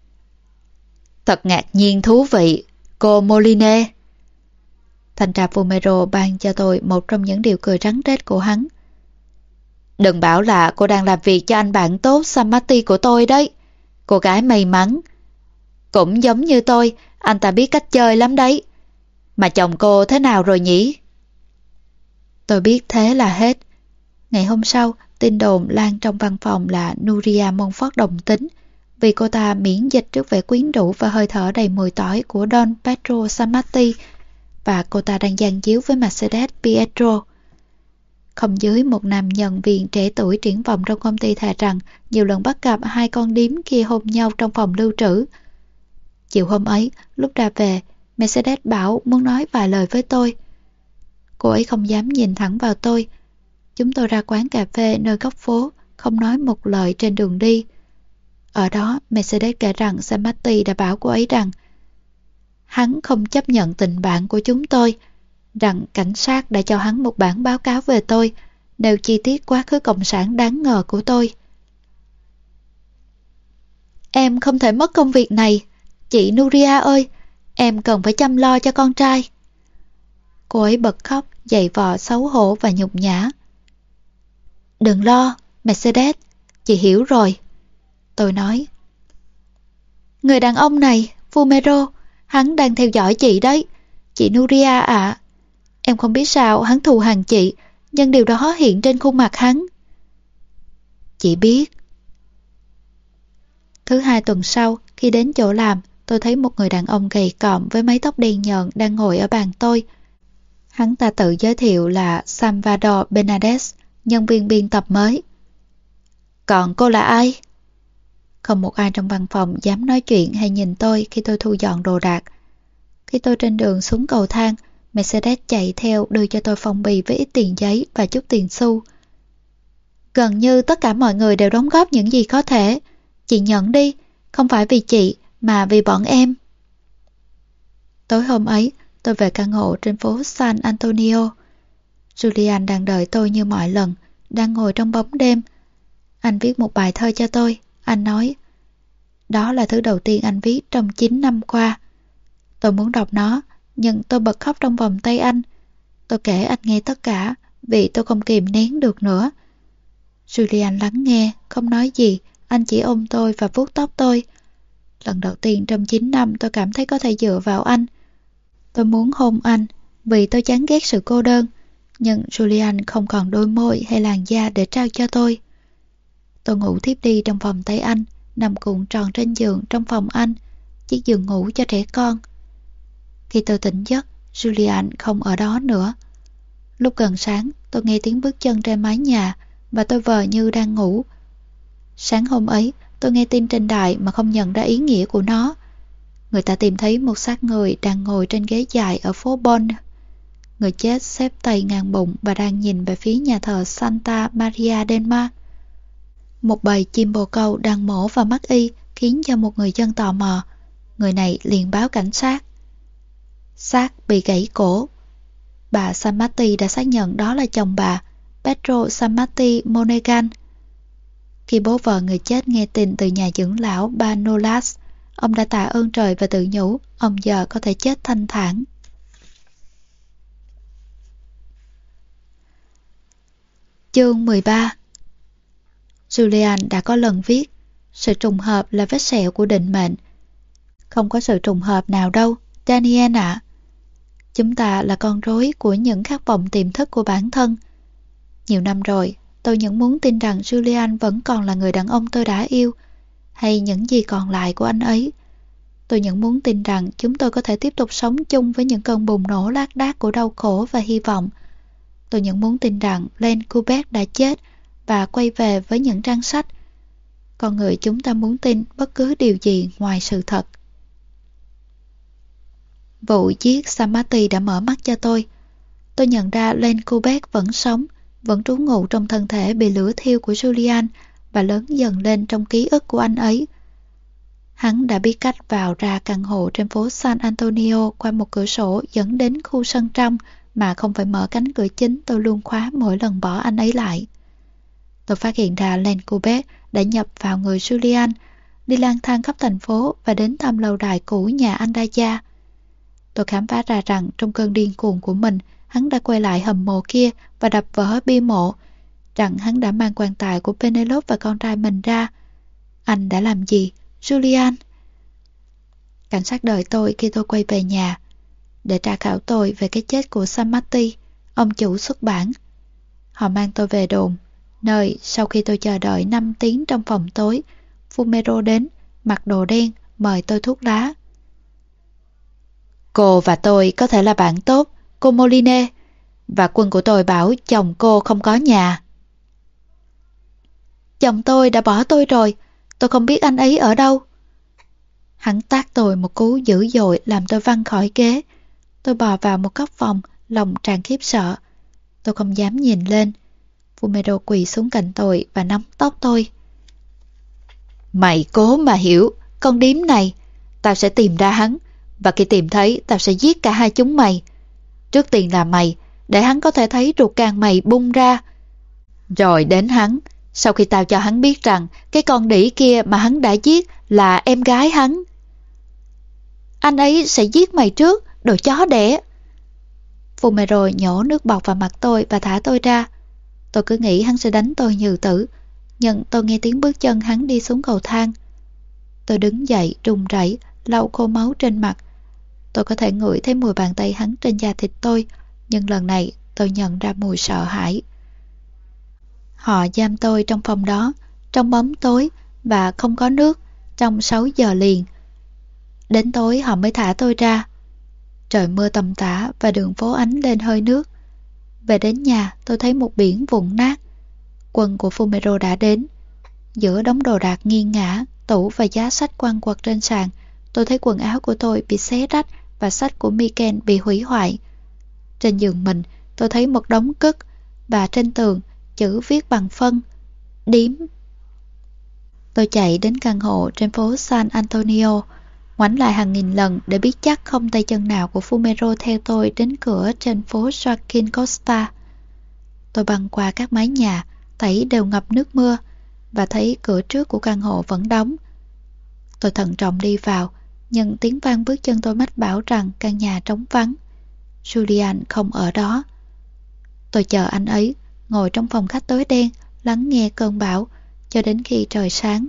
Thật ngạc nhiên thú vị, cô Moline. Thanh tra Fumero ban cho tôi một trong những điều cười rắn rết của hắn. Đừng bảo là cô đang làm việc cho anh bạn tốt Samati của tôi đấy. Cô gái may mắn. Cũng giống như tôi, anh ta biết cách chơi lắm đấy. Mà chồng cô thế nào rồi nhỉ? Tôi biết thế là hết. Ngày hôm sau, tin đồn lan trong văn phòng là Nuria Montfort đồng tính vì cô ta miễn dịch trước vẻ quyến rũ và hơi thở đầy mùi tỏi của Don Pedro Samati và cô ta đang gian díu với Mercedes Pietro. Không dưới một nam nhân viên trẻ tuổi triển vọng trong công ty thề rằng nhiều lần bắt gặp hai con điếm kia hôn nhau trong phòng lưu trữ. Chiều hôm ấy, lúc ra về, Mercedes bảo muốn nói vài lời với tôi. Cô ấy không dám nhìn thẳng vào tôi. Chúng tôi ra quán cà phê nơi góc phố, không nói một lời trên đường đi. Ở đó, Mercedes kể rằng Samati đã bảo cô ấy rằng hắn không chấp nhận tình bạn của chúng tôi, rằng cảnh sát đã cho hắn một bản báo cáo về tôi, nêu chi tiết quá khứ cộng sản đáng ngờ của tôi. Em không thể mất công việc này. Chị Nuria ơi, em cần phải chăm lo cho con trai. Cô ấy bật khóc, dày vò xấu hổ và nhục nhã. Đừng lo, Mercedes, chị hiểu rồi. Tôi nói. Người đàn ông này, Fumero, hắn đang theo dõi chị đấy. Chị Nuria ạ. Em không biết sao hắn thù hằn chị, nhưng điều đó hiện trên khuôn mặt hắn. Chị biết. Thứ hai tuần sau, khi đến chỗ làm, tôi thấy một người đàn ông gầy còm với mái tóc đen nhợn đang ngồi ở bàn tôi. Hắn ta tự giới thiệu là Salvador Benades, nhân viên biên tập mới. Còn cô là ai? Không một ai trong văn phòng dám nói chuyện hay nhìn tôi khi tôi thu dọn đồ đạc. Khi tôi trên đường xuống cầu thang, Mercedes chạy theo đưa cho tôi phong bì với ít tiền giấy và chút tiền xu. Gần như tất cả mọi người đều đóng góp những gì có thể. Chị nhận đi, không phải vì chị mà vì bọn em. Tối hôm ấy, tôi về căn hộ trên phố San Antonio. Julian đang đợi tôi như mọi lần, đang ngồi trong bóng đêm. Anh viết một bài thơ cho tôi. Anh nói, đó là thứ đầu tiên anh viết trong chín năm qua. Tôi muốn đọc nó, nhưng tôi bật khóc trong vòng tay anh. Tôi kể anh nghe tất cả, vì tôi không kìm nén được nữa. Julian lắng nghe, không nói gì, anh chỉ ôm tôi và vuốt tóc tôi. Lần đầu tiên trong chín năm tôi cảm thấy có thể dựa vào anh. Tôi muốn hôn anh, vì tôi chán ghét sự cô đơn, nhưng Julian không còn đôi môi hay làn da để trao cho tôi. Tôi ngủ thiếp đi trong vòng tay anh, nằm cuộn tròn trên giường trong phòng anh, chiếc giường ngủ cho trẻ con. Khi tôi tỉnh giấc, Julian không ở đó nữa. Lúc gần sáng, tôi nghe tiếng bước chân trên mái nhà và tôi vờ như đang ngủ. Sáng hôm ấy, tôi nghe tin trên đài mà không nhận ra ý nghĩa của nó. Người ta tìm thấy một xác người đang ngồi trên ghế dài ở phố Bon. Người chết xếp tay ngang bụng và đang nhìn về phía nhà thờ Santa Maria del Mar. Một bầy chim bồ câu đang mổ vào mắt y khiến cho một người dân tò mò. Người này liền báo cảnh sát. Xác bị gãy cổ. Bà Sammarti đã xác nhận đó là chồng bà, Pedro Sammarti Moneghan. Khi bố vợ người chết nghe tin từ nhà dưỡng lão bà Nolas, ông đã tạ ơn trời và tự nhủ ông giờ có thể chết thanh thản. Chương mười ba. Julian đã có lần viết, sự trùng hợp là vết sẹo của định mệnh. Không có sự trùng hợp nào đâu, Daniel ạ. Chúng ta là con rối của những khát vọng tiềm thức của bản thân. Nhiều năm rồi, tôi vẫn muốn tin rằng Julian vẫn còn là người đàn ông tôi đã yêu, hay những gì còn lại của anh ấy. Tôi vẫn muốn tin rằng chúng tôi có thể tiếp tục sống chung với những cơn bùng nổ lác đác của đau khổ và hy vọng. Tôi vẫn muốn tin rằng Len Kubek đã chết và quay về với những trang sách. Con người chúng ta muốn tin bất cứ điều gì ngoài sự thật. Vụ giết Sammarti đã mở mắt cho tôi. Tôi nhận ra Len Kubek vẫn sống, vẫn trú ngụ trong thân thể bị lửa thiêu của Julian và lớn dần lên trong ký ức của anh ấy. Hắn đã biết cách vào ra căn hộ trên phố San Antonio qua một cửa sổ dẫn đến khu sân trong mà không phải mở cánh cửa chính tôi luôn khóa mỗi lần bỏ anh ấy lại. Tôi phát hiện ra Len Kubek đã nhập vào người Julian, đi lang thang khắp thành phố và đến thăm lâu đài cũ nhà Andaya. Tôi khám phá ra rằng trong cơn điên cuồng của mình, hắn đã quay lại hầm mộ kia và đập vỡ bia mộ, rằng hắn đã mang quan tài của Penelope và con trai mình ra. Anh đã làm gì, Julian? Cảnh sát đợi tôi khi tôi quay về nhà, để tra khảo tôi về cái chết của Sammarti, ông chủ xuất bản. Họ mang tôi về đồn, nơi sau khi tôi chờ đợi năm tiếng trong phòng tối, Fumero đến, mặc đồ đen, mời tôi thuốc lá. Cô và tôi có thể là bạn tốt, cô Moline, và quân của tôi bảo chồng cô không có nhà. Chồng tôi đã bỏ tôi rồi, tôi không biết anh ấy ở đâu. Hắn tát tôi một cú dữ dội làm tôi văng khỏi ghế. Tôi bò vào một góc phòng, lòng tràn khiếp sợ. Tôi không dám nhìn lên. Fumero quỳ xuống cạnh tôi và nắm tóc tôi. Mày cố mà hiểu, con điếm này, tao sẽ tìm ra hắn, và khi tìm thấy tao sẽ giết cả hai chúng mày. Trước tiên là mày, để hắn có thể thấy ruột gan mày bung ra. Rồi đến hắn, sau khi tao cho hắn biết rằng cái con đĩ kia mà hắn đã giết là em gái hắn. Anh ấy sẽ giết mày trước, đồ chó đẻ. Fumero nhổ nước bọt vào mặt tôi và thả tôi ra. Tôi cứ nghĩ hắn sẽ đánh tôi như tử, nhưng tôi nghe tiếng bước chân hắn đi xuống cầu thang. Tôi đứng dậy, run rẩy, lau khô máu trên mặt. Tôi có thể ngửi thấy mùi bàn tay hắn trên da thịt tôi, nhưng lần này tôi nhận ra mùi sợ hãi. Họ giam tôi trong phòng đó, trong bóng tối và không có nước, trong sáu giờ liền. Đến tối họ mới thả tôi ra. Trời mưa tầm tã và đường phố ánh lên hơi nước. Về đến nhà, tôi thấy một biển vụn nát. Quân của Fumero đã đến. Giữa đống đồ đạc nghiêng ngả, tủ và giá sách quăng quật trên sàn, tôi thấy quần áo của tôi bị xé rách và sách của Miken bị hủy hoại. Trên giường mình, tôi thấy một đống cất, và trên tường, chữ viết bằng phân, điếm. Tôi chạy đến căn hộ trên phố San Antonio, ngoảnh lại hàng nghìn lần để biết chắc không tay chân nào của Fumero theo tôi đến cửa trên phố Joaquin Costa. Tôi băng qua các mái nhà, thấy đều ngập nước mưa, và thấy cửa trước của căn hộ vẫn đóng. Tôi thận trọng đi vào, nhưng tiếng vang bước chân tôi mách bảo rằng căn nhà trống vắng. Julian không ở đó. Tôi chờ anh ấy, ngồi trong phòng khách tối đen, lắng nghe cơn bão, cho đến khi trời sáng.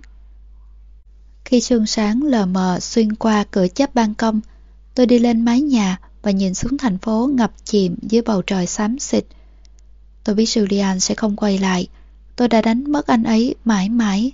Khi sương sáng lờ mờ xuyên qua cửa chớp ban công, tôi đi lên mái nhà và nhìn xuống thành phố ngập chìm dưới bầu trời xám xịt. Tôi biết Julian sẽ không quay lại. Tôi đã đánh mất anh ấy mãi mãi.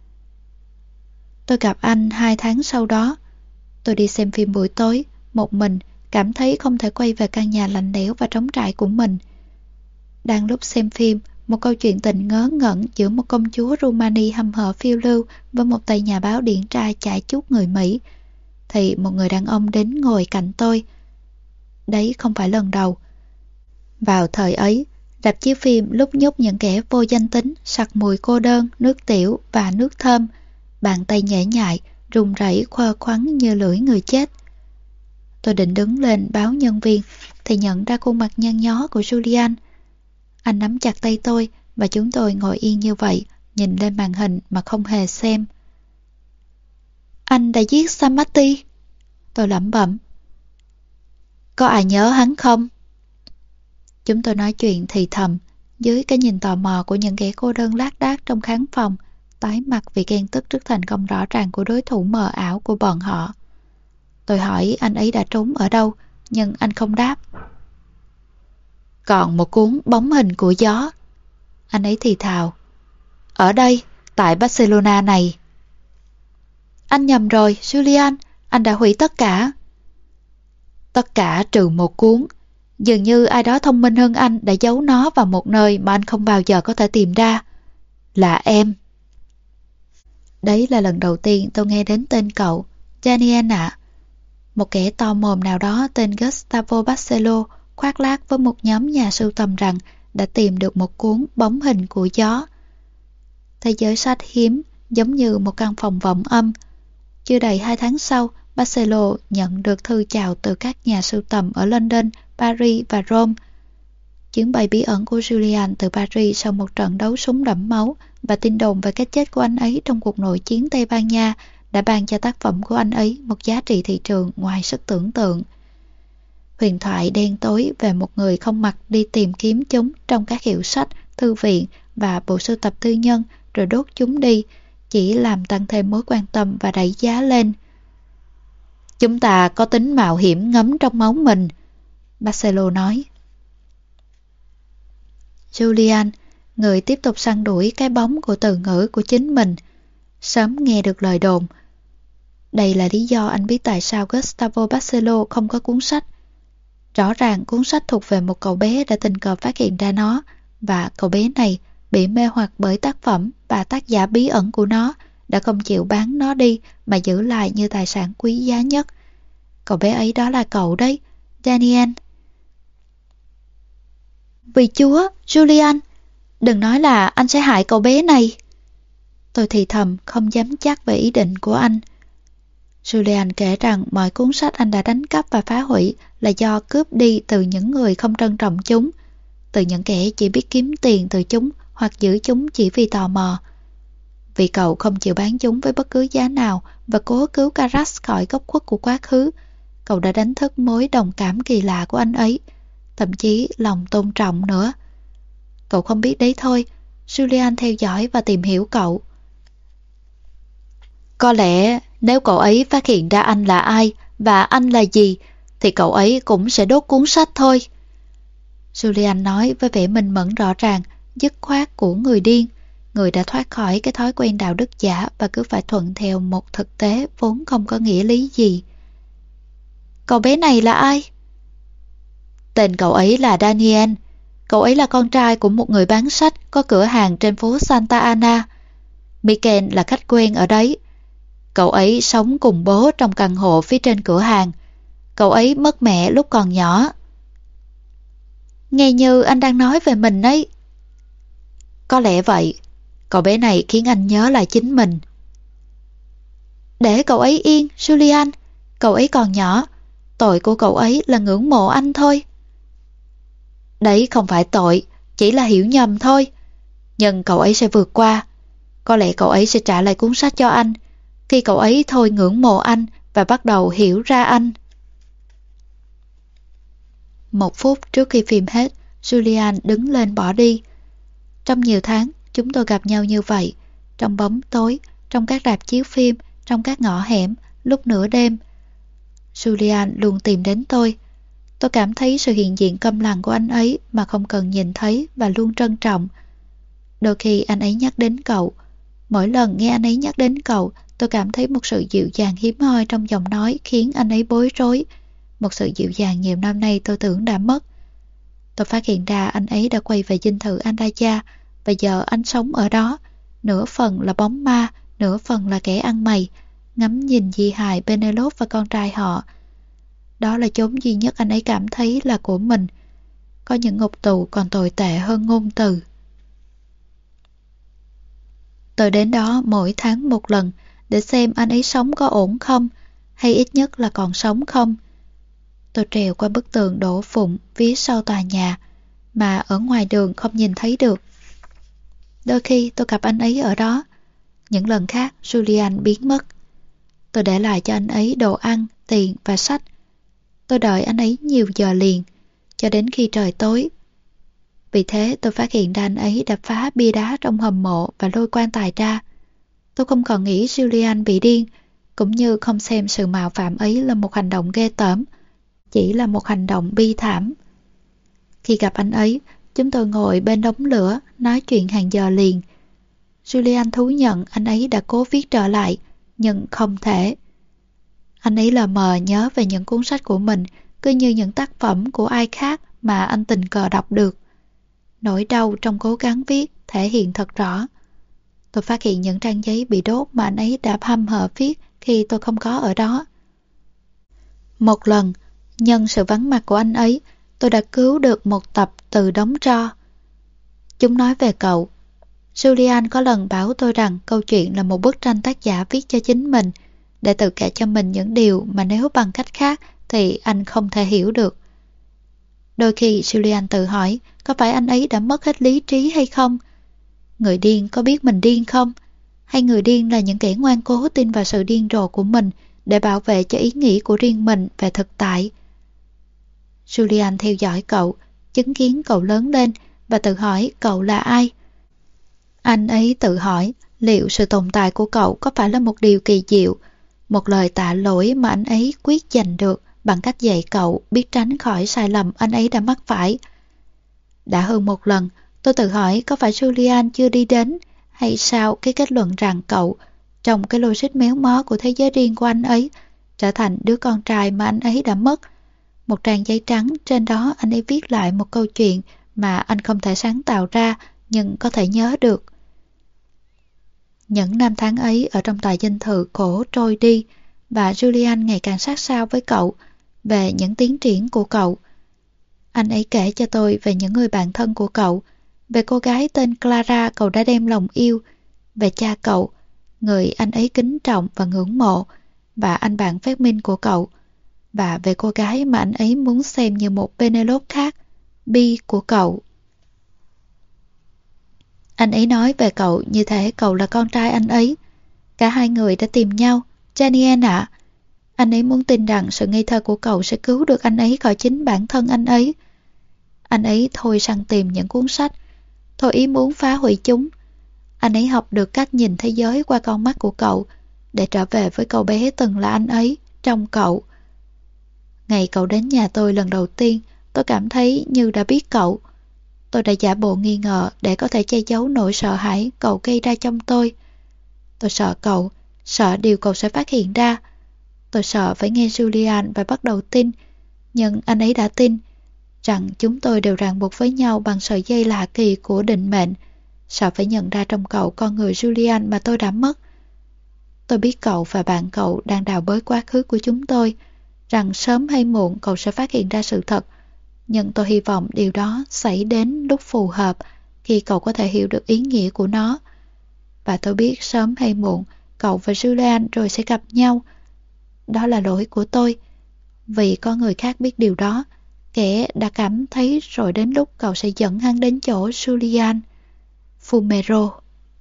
Tôi gặp anh hai tháng sau đó. Tôi đi xem phim buổi tối, một mình, cảm thấy không thể quay về căn nhà lạnh lẽo và trống trải của mình. Đang lúc xem phim, một câu chuyện tình ngớ ngẩn giữa một công chúa Rumani hăm hở phiêu lưu với một tay nhà báo điển trai chải chuốt người Mỹ, thì một người đàn ông đến ngồi cạnh tôi. Đấy không phải lần đầu. Vào thời ấy, rạp chiếu phim lúc nhúc những kẻ vô danh tính, sặc mùi cô đơn, nước tiểu và nước thơm, bàn tay nhễ nhại, run rẩy khoe khoắn như lưỡi người chết. Tôi định đứng lên báo nhân viên, thì nhận ra khuôn mặt nhăn nhó của Julian. Anh nắm chặt tay tôi và chúng tôi ngồi yên như vậy, nhìn lên màn hình mà không hề xem. Anh đã giết Samati. Tôi lẩm bẩm. Có ai nhớ hắn không? Chúng tôi nói chuyện thì thầm, dưới cái nhìn tò mò của những kẻ cô đơn lác đác trong khán phòng, tái mặt vì ghen tức trước thành công rõ ràng của đối thủ mờ ảo của bọn họ. Tôi hỏi anh ấy đã trốn ở đâu, nhưng anh không đáp. Còn một cuốn bóng hình của gió. Anh ấy thì thào. Ở đây, tại Barcelona này. Anh nhầm rồi, Julian, anh đã hủy tất cả. Tất cả trừ một cuốn. Dường như ai đó thông minh hơn anh đã giấu nó vào một nơi mà anh không bao giờ có thể tìm ra. Là em. Đấy là lần đầu tiên tôi nghe đến tên cậu, Daniel ạ. Một kẻ to mồm nào đó tên Gustavo Barcelo khoác lác với một nhóm nhà sưu tầm rằng đã tìm được một cuốn bóng hình của gió. Thế giới sách hiếm, giống như một căn phòng vọng âm. Chưa đầy hai tháng sau, Barcelo nhận được thư chào từ các nhà sưu tầm ở London, Paris và Rome. Chuyến bay bí ẩn của Julian từ Paris sau một trận đấu súng đẫm máu và tin đồn về cái chết của anh ấy trong cuộc nội chiến Tây Ban Nha đã ban cho tác phẩm của anh ấy một giá trị thị trường ngoài sức tưởng tượng. Huyền thoại đen tối về một người không mặt đi tìm kiếm chúng trong các hiệu sách, thư viện và bộ sưu tập tư nhân rồi đốt chúng đi, chỉ làm tăng thêm mối quan tâm và đẩy giá lên. Chúng ta có tính mạo hiểm ngấm trong máu mình, Barcelo nói. Julian, người tiếp tục săn đuổi cái bóng của từ ngữ của chính mình, sớm nghe được lời đồn. Đây là lý do anh biết tại sao Gustavo Barcelo không có cuốn sách. Rõ ràng cuốn sách thuộc về một cậu bé đã tình cờ phát hiện ra nó, và cậu bé này bị mê hoặc bởi tác phẩm và tác giả bí ẩn của nó, đã không chịu bán nó đi mà giữ lại như tài sản quý giá nhất. Cậu bé ấy đó là cậu đấy, Daniel. Vì Chúa, Julian, đừng nói là anh sẽ hại cậu bé này. Tôi thì thầm, không dám chắc về ý định của anh. Julian kể rằng mọi cuốn sách anh đã đánh cắp và phá hủy là do cướp đi từ những người không trân trọng chúng, từ những kẻ chỉ biết kiếm tiền từ chúng hoặc giữ chúng chỉ vì tò mò. Vì cậu không chịu bán chúng với bất cứ giá nào và cố cứu Caras khỏi góc khuất của quá khứ, cậu đã đánh thức mối đồng cảm kỳ lạ của anh ấy, thậm chí lòng tôn trọng nữa. Cậu không biết đấy thôi, Julian theo dõi và tìm hiểu cậu. Có lẽ Nếu cậu ấy phát hiện ra anh là ai và anh là gì, thì cậu ấy cũng sẽ đốt cuốn sách thôi. Julian nói với vẻ minh mẫn rõ ràng, dứt khoát của người điên, người đã thoát khỏi cái thói quen đạo đức giả và cứ phải thuận theo một thực tế vốn không có nghĩa lý gì. Cậu bé này là ai? Tên cậu ấy là Daniel. Cậu ấy là con trai của một người bán sách có cửa hàng trên phố Santa Ana. Michael là khách quen ở đấy. Cậu ấy sống cùng bố trong căn hộ phía trên cửa hàng. Cậu ấy mất mẹ lúc còn nhỏ. Nghe như anh đang nói về mình ấy. Có lẽ vậy. Cậu bé này khiến anh nhớ lại chính mình. Để cậu ấy yên, Julian. Cậu ấy còn nhỏ. Tội của cậu ấy là ngưỡng mộ anh thôi. Đấy không phải tội, chỉ là hiểu nhầm thôi. Nhưng cậu ấy sẽ vượt qua. Có lẽ cậu ấy sẽ trả lại cuốn sách cho anh khi cậu ấy thôi ngưỡng mộ anh và bắt đầu hiểu ra anh. Một phút trước khi phim hết, Julian đứng lên bỏ đi. Trong nhiều tháng, chúng tôi gặp nhau như vậy, trong bóng tối, trong các rạp chiếu phim, trong các ngõ hẻm, lúc nửa đêm. Julian luôn tìm đến tôi. Tôi cảm thấy sự hiện diện câm lặng của anh ấy mà không cần nhìn thấy và luôn trân trọng. Đôi khi anh ấy nhắc đến cậu. Mỗi lần nghe anh ấy nhắc đến cậu, tôi cảm thấy một sự dịu dàng hiếm hoi trong giọng nói khiến anh ấy bối rối. Một sự dịu dàng nhiều năm nay tôi tưởng đã mất. Tôi phát hiện ra anh ấy đã quay về dinh thự Andaya và giờ anh sống ở đó. Nửa phần là bóng ma, nửa phần là kẻ ăn mày, ngắm nhìn di hài Penelope và con trai họ. Đó là chốn duy nhất anh ấy cảm thấy là của mình. Có những ngục tù còn tồi tệ hơn ngôn từ. Tôi đến đó mỗi tháng một lần để xem anh ấy sống có ổn không, hay ít nhất là còn sống không. Tôi trèo qua bức tường đổ phụng phía sau tòa nhà mà ở ngoài đường không nhìn thấy được. Đôi khi tôi gặp anh ấy ở đó. Những lần khác Julian biến mất. Tôi để lại cho anh ấy đồ ăn, tiền và sách. Tôi đợi anh ấy nhiều giờ liền, cho đến khi trời tối. Vì thế tôi phát hiện ra anh ấy đã phá bia đá trong hầm mộ và lôi quan tài ra. Tôi không còn nghĩ Julian bị điên, cũng như không xem sự mạo phạm ấy là một hành động ghê tởm, chỉ là một hành động bi thảm. Khi gặp anh ấy, chúng tôi ngồi bên đống lửa, nói chuyện hàng giờ liền. Julian thú nhận anh ấy đã cố viết trở lại, nhưng không thể. Anh ấy lờ mờ nhớ về những cuốn sách của mình, cứ như những tác phẩm của ai khác mà anh tình cờ đọc được. Nỗi đau trong cố gắng viết thể hiện thật rõ. Tôi phát hiện những trang giấy bị đốt mà anh ấy đã hăm hở viết khi tôi không có ở đó. Một lần, nhân sự vắng mặt của anh ấy, tôi đã cứu được một tập từ đống tro. Chúng nói về cậu. Julian có lần bảo tôi rằng câu chuyện là một bức tranh tác giả viết cho chính mình, để tự kể cho mình những điều mà nếu bằng cách khác thì anh không thể hiểu được. Đôi khi Julian tự hỏi có phải anh ấy đã mất hết lý trí hay không? Người điên có biết mình điên không? Hay người điên là những kẻ ngoan cố tin vào sự điên rồ của mình để bảo vệ cho ý nghĩ của riêng mình về thực tại? Julian theo dõi cậu, chứng kiến cậu lớn lên và tự hỏi cậu là ai? Anh ấy tự hỏi liệu sự tồn tại của cậu có phải là một điều kỳ diệu, một lời tạ lỗi mà anh ấy quyết giành được bằng cách dạy cậu biết tránh khỏi sai lầm anh ấy đã mắc phải. Đã hơn một lần, tôi tự hỏi có phải Julian chưa đi đến hay sao cái kết luận rằng cậu, trong cái logic méo mó của thế giới riêng của anh ấy, trở thành đứa con trai mà anh ấy đã mất. Một trang giấy trắng, trên đó anh ấy viết lại một câu chuyện mà anh không thể sáng tạo ra nhưng có thể nhớ được. Những năm tháng ấy ở trong tòa dinh thự cổ trôi đi và Julian ngày càng sát sao với cậu về những tiến triển của cậu. Anh ấy kể cho tôi về những người bạn thân của cậu, về cô gái tên Clara cậu đã đem lòng yêu, về cha cậu, người anh ấy kính trọng và ngưỡng mộ, và anh bạn phát minh của cậu, và về cô gái mà anh ấy muốn xem như một Penelope khác, Bi của cậu. Anh ấy nói về cậu như thể cậu là con trai anh ấy. Cả hai người đã tìm nhau. Daniel ạ, à, anh ấy muốn tin rằng sự ngây thơ của cậu sẽ cứu được anh ấy khỏi chính bản thân anh ấy. Anh ấy thôi săn tìm những cuốn sách, thôi ý muốn phá hủy chúng. Anh ấy học được cách nhìn thế giới qua con mắt của cậu, để trở về với cậu bé từng là anh ấy trong cậu. Ngày cậu đến nhà tôi lần đầu tiên, tôi cảm thấy như đã biết cậu. Tôi đã giả bộ nghi ngờ để có thể che giấu nỗi sợ hãi cậu gây ra trong tôi. Tôi sợ cậu, sợ điều cậu sẽ phát hiện ra. Tôi sợ phải nghe Julian và bắt đầu tin, nhưng anh ấy đã tin rằng chúng tôi đều ràng buộc với nhau bằng sợi dây lạ kỳ của định mệnh. Sợ phải nhận ra trong cậu con người Julian mà tôi đã mất. Tôi biết cậu và bạn cậu đang đào bới quá khứ của chúng tôi, rằng sớm hay muộn cậu sẽ phát hiện ra sự thật. Nhưng tôi hy vọng điều đó xảy đến lúc phù hợp, khi cậu có thể hiểu được ý nghĩa của nó. Và tôi biết sớm hay muộn cậu và Julian rồi sẽ gặp nhau. Đó là lỗi của tôi, vì có người khác biết điều đó. Kẻ đã cảm thấy rồi đến lúc cậu sẽ dẫn hắn đến chỗ Julian. Fumero.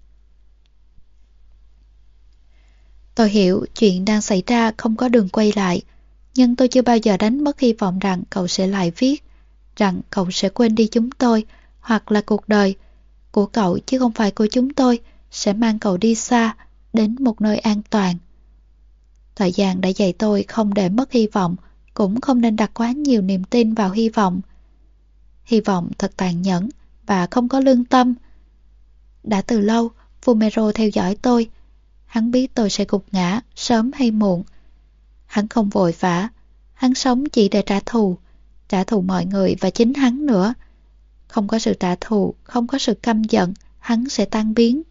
Tôi hiểu chuyện đang xảy ra không có đường quay lại, nhưng tôi chưa bao giờ đánh mất hy vọng rằng cậu sẽ lại viết, rằng cậu sẽ quên đi chúng tôi, hoặc là cuộc đời của cậu chứ không phải của chúng tôi sẽ mang cậu đi xa, đến một nơi an toàn. Thời gian đã dạy tôi không để mất hy vọng, cũng không nên đặt quá nhiều niềm tin vào hy vọng. Hy vọng thật tàn nhẫn và không có lương tâm. Đã từ lâu, Fumero theo dõi tôi. Hắn biết tôi sẽ gục ngã sớm hay muộn. Hắn không vội vã. Hắn sống chỉ để trả thù. Trả thù mọi người và chính hắn nữa. Không có sự trả thù, không có sự căm giận, hắn sẽ tan biến.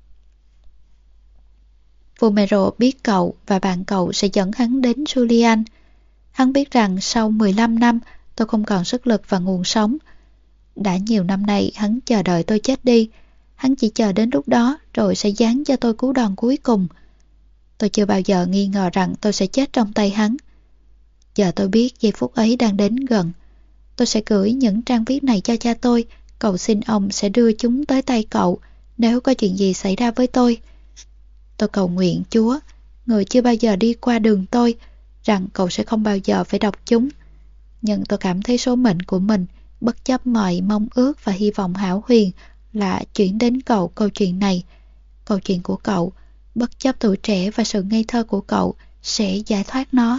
Fumero biết cậu và bạn cậu sẽ dẫn hắn đến Julian. Hắn biết rằng sau mười lăm năm tôi không còn sức lực và nguồn sống. Đã nhiều năm nay hắn chờ đợi tôi chết đi. Hắn chỉ chờ đến lúc đó rồi sẽ giáng cho tôi cú đòn cuối cùng. Tôi chưa bao giờ nghi ngờ rằng tôi sẽ chết trong tay hắn. Giờ tôi biết giây phút ấy đang đến gần. Tôi sẽ gửi những trang viết này cho cha tôi, cầu xin ông sẽ đưa chúng tới tay cậu nếu có chuyện gì xảy ra với tôi. Tôi cầu nguyện Chúa, người chưa bao giờ đi qua đường tôi, rằng cậu sẽ không bao giờ phải đọc chúng. Nhưng tôi cảm thấy số mệnh của mình, bất chấp mọi mong ước và hy vọng hão huyền, là chuyển đến cậu câu chuyện này. Câu chuyện của cậu, bất chấp tuổi trẻ và sự ngây thơ của cậu, sẽ giải thoát nó.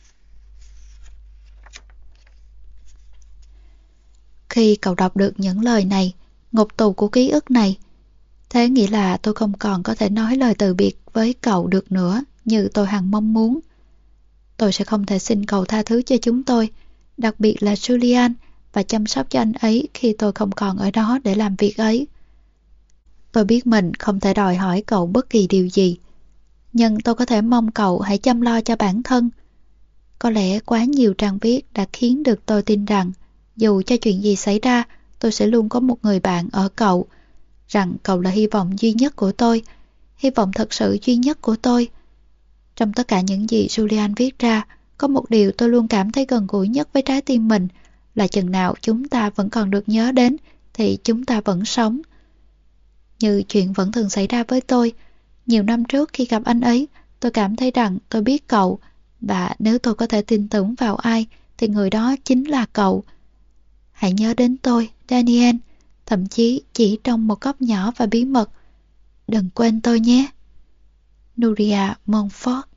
Khi cậu đọc được những lời này, ngục tù của ký ức này, thế nghĩa là tôi không còn có thể nói lời từ biệt với cậu được nữa như tôi hằng mong muốn. Tôi sẽ không thể xin cậu tha thứ cho chúng tôi, đặc biệt là Julian, và chăm sóc cho anh ấy khi tôi không còn ở đó để làm việc ấy. Tôi biết mình không thể đòi hỏi cậu bất kỳ điều gì, nhưng tôi có thể mong cậu hãy chăm lo cho bản thân. Có lẽ quá nhiều trang viết đã khiến được tôi tin rằng dù cho chuyện gì xảy ra, tôi sẽ luôn có một người bạn ở cậu, rằng cậu là hy vọng duy nhất của tôi, hy vọng thật sự duy nhất của tôi. Trong tất cả những gì Julian viết ra, có một điều tôi luôn cảm thấy gần gũi nhất với trái tim mình, là chừng nào chúng ta vẫn còn được nhớ đến thì chúng ta vẫn sống. Như chuyện vẫn thường xảy ra với tôi. Nhiều năm trước khi gặp anh ấy, tôi cảm thấy rằng tôi biết cậu, và nếu tôi có thể tin tưởng vào ai thì người đó chính là cậu. Hãy nhớ đến tôi, Daniel, thậm chí chỉ trong một góc nhỏ và bí mật. Đừng quên tôi nhé. Nuria Montfort.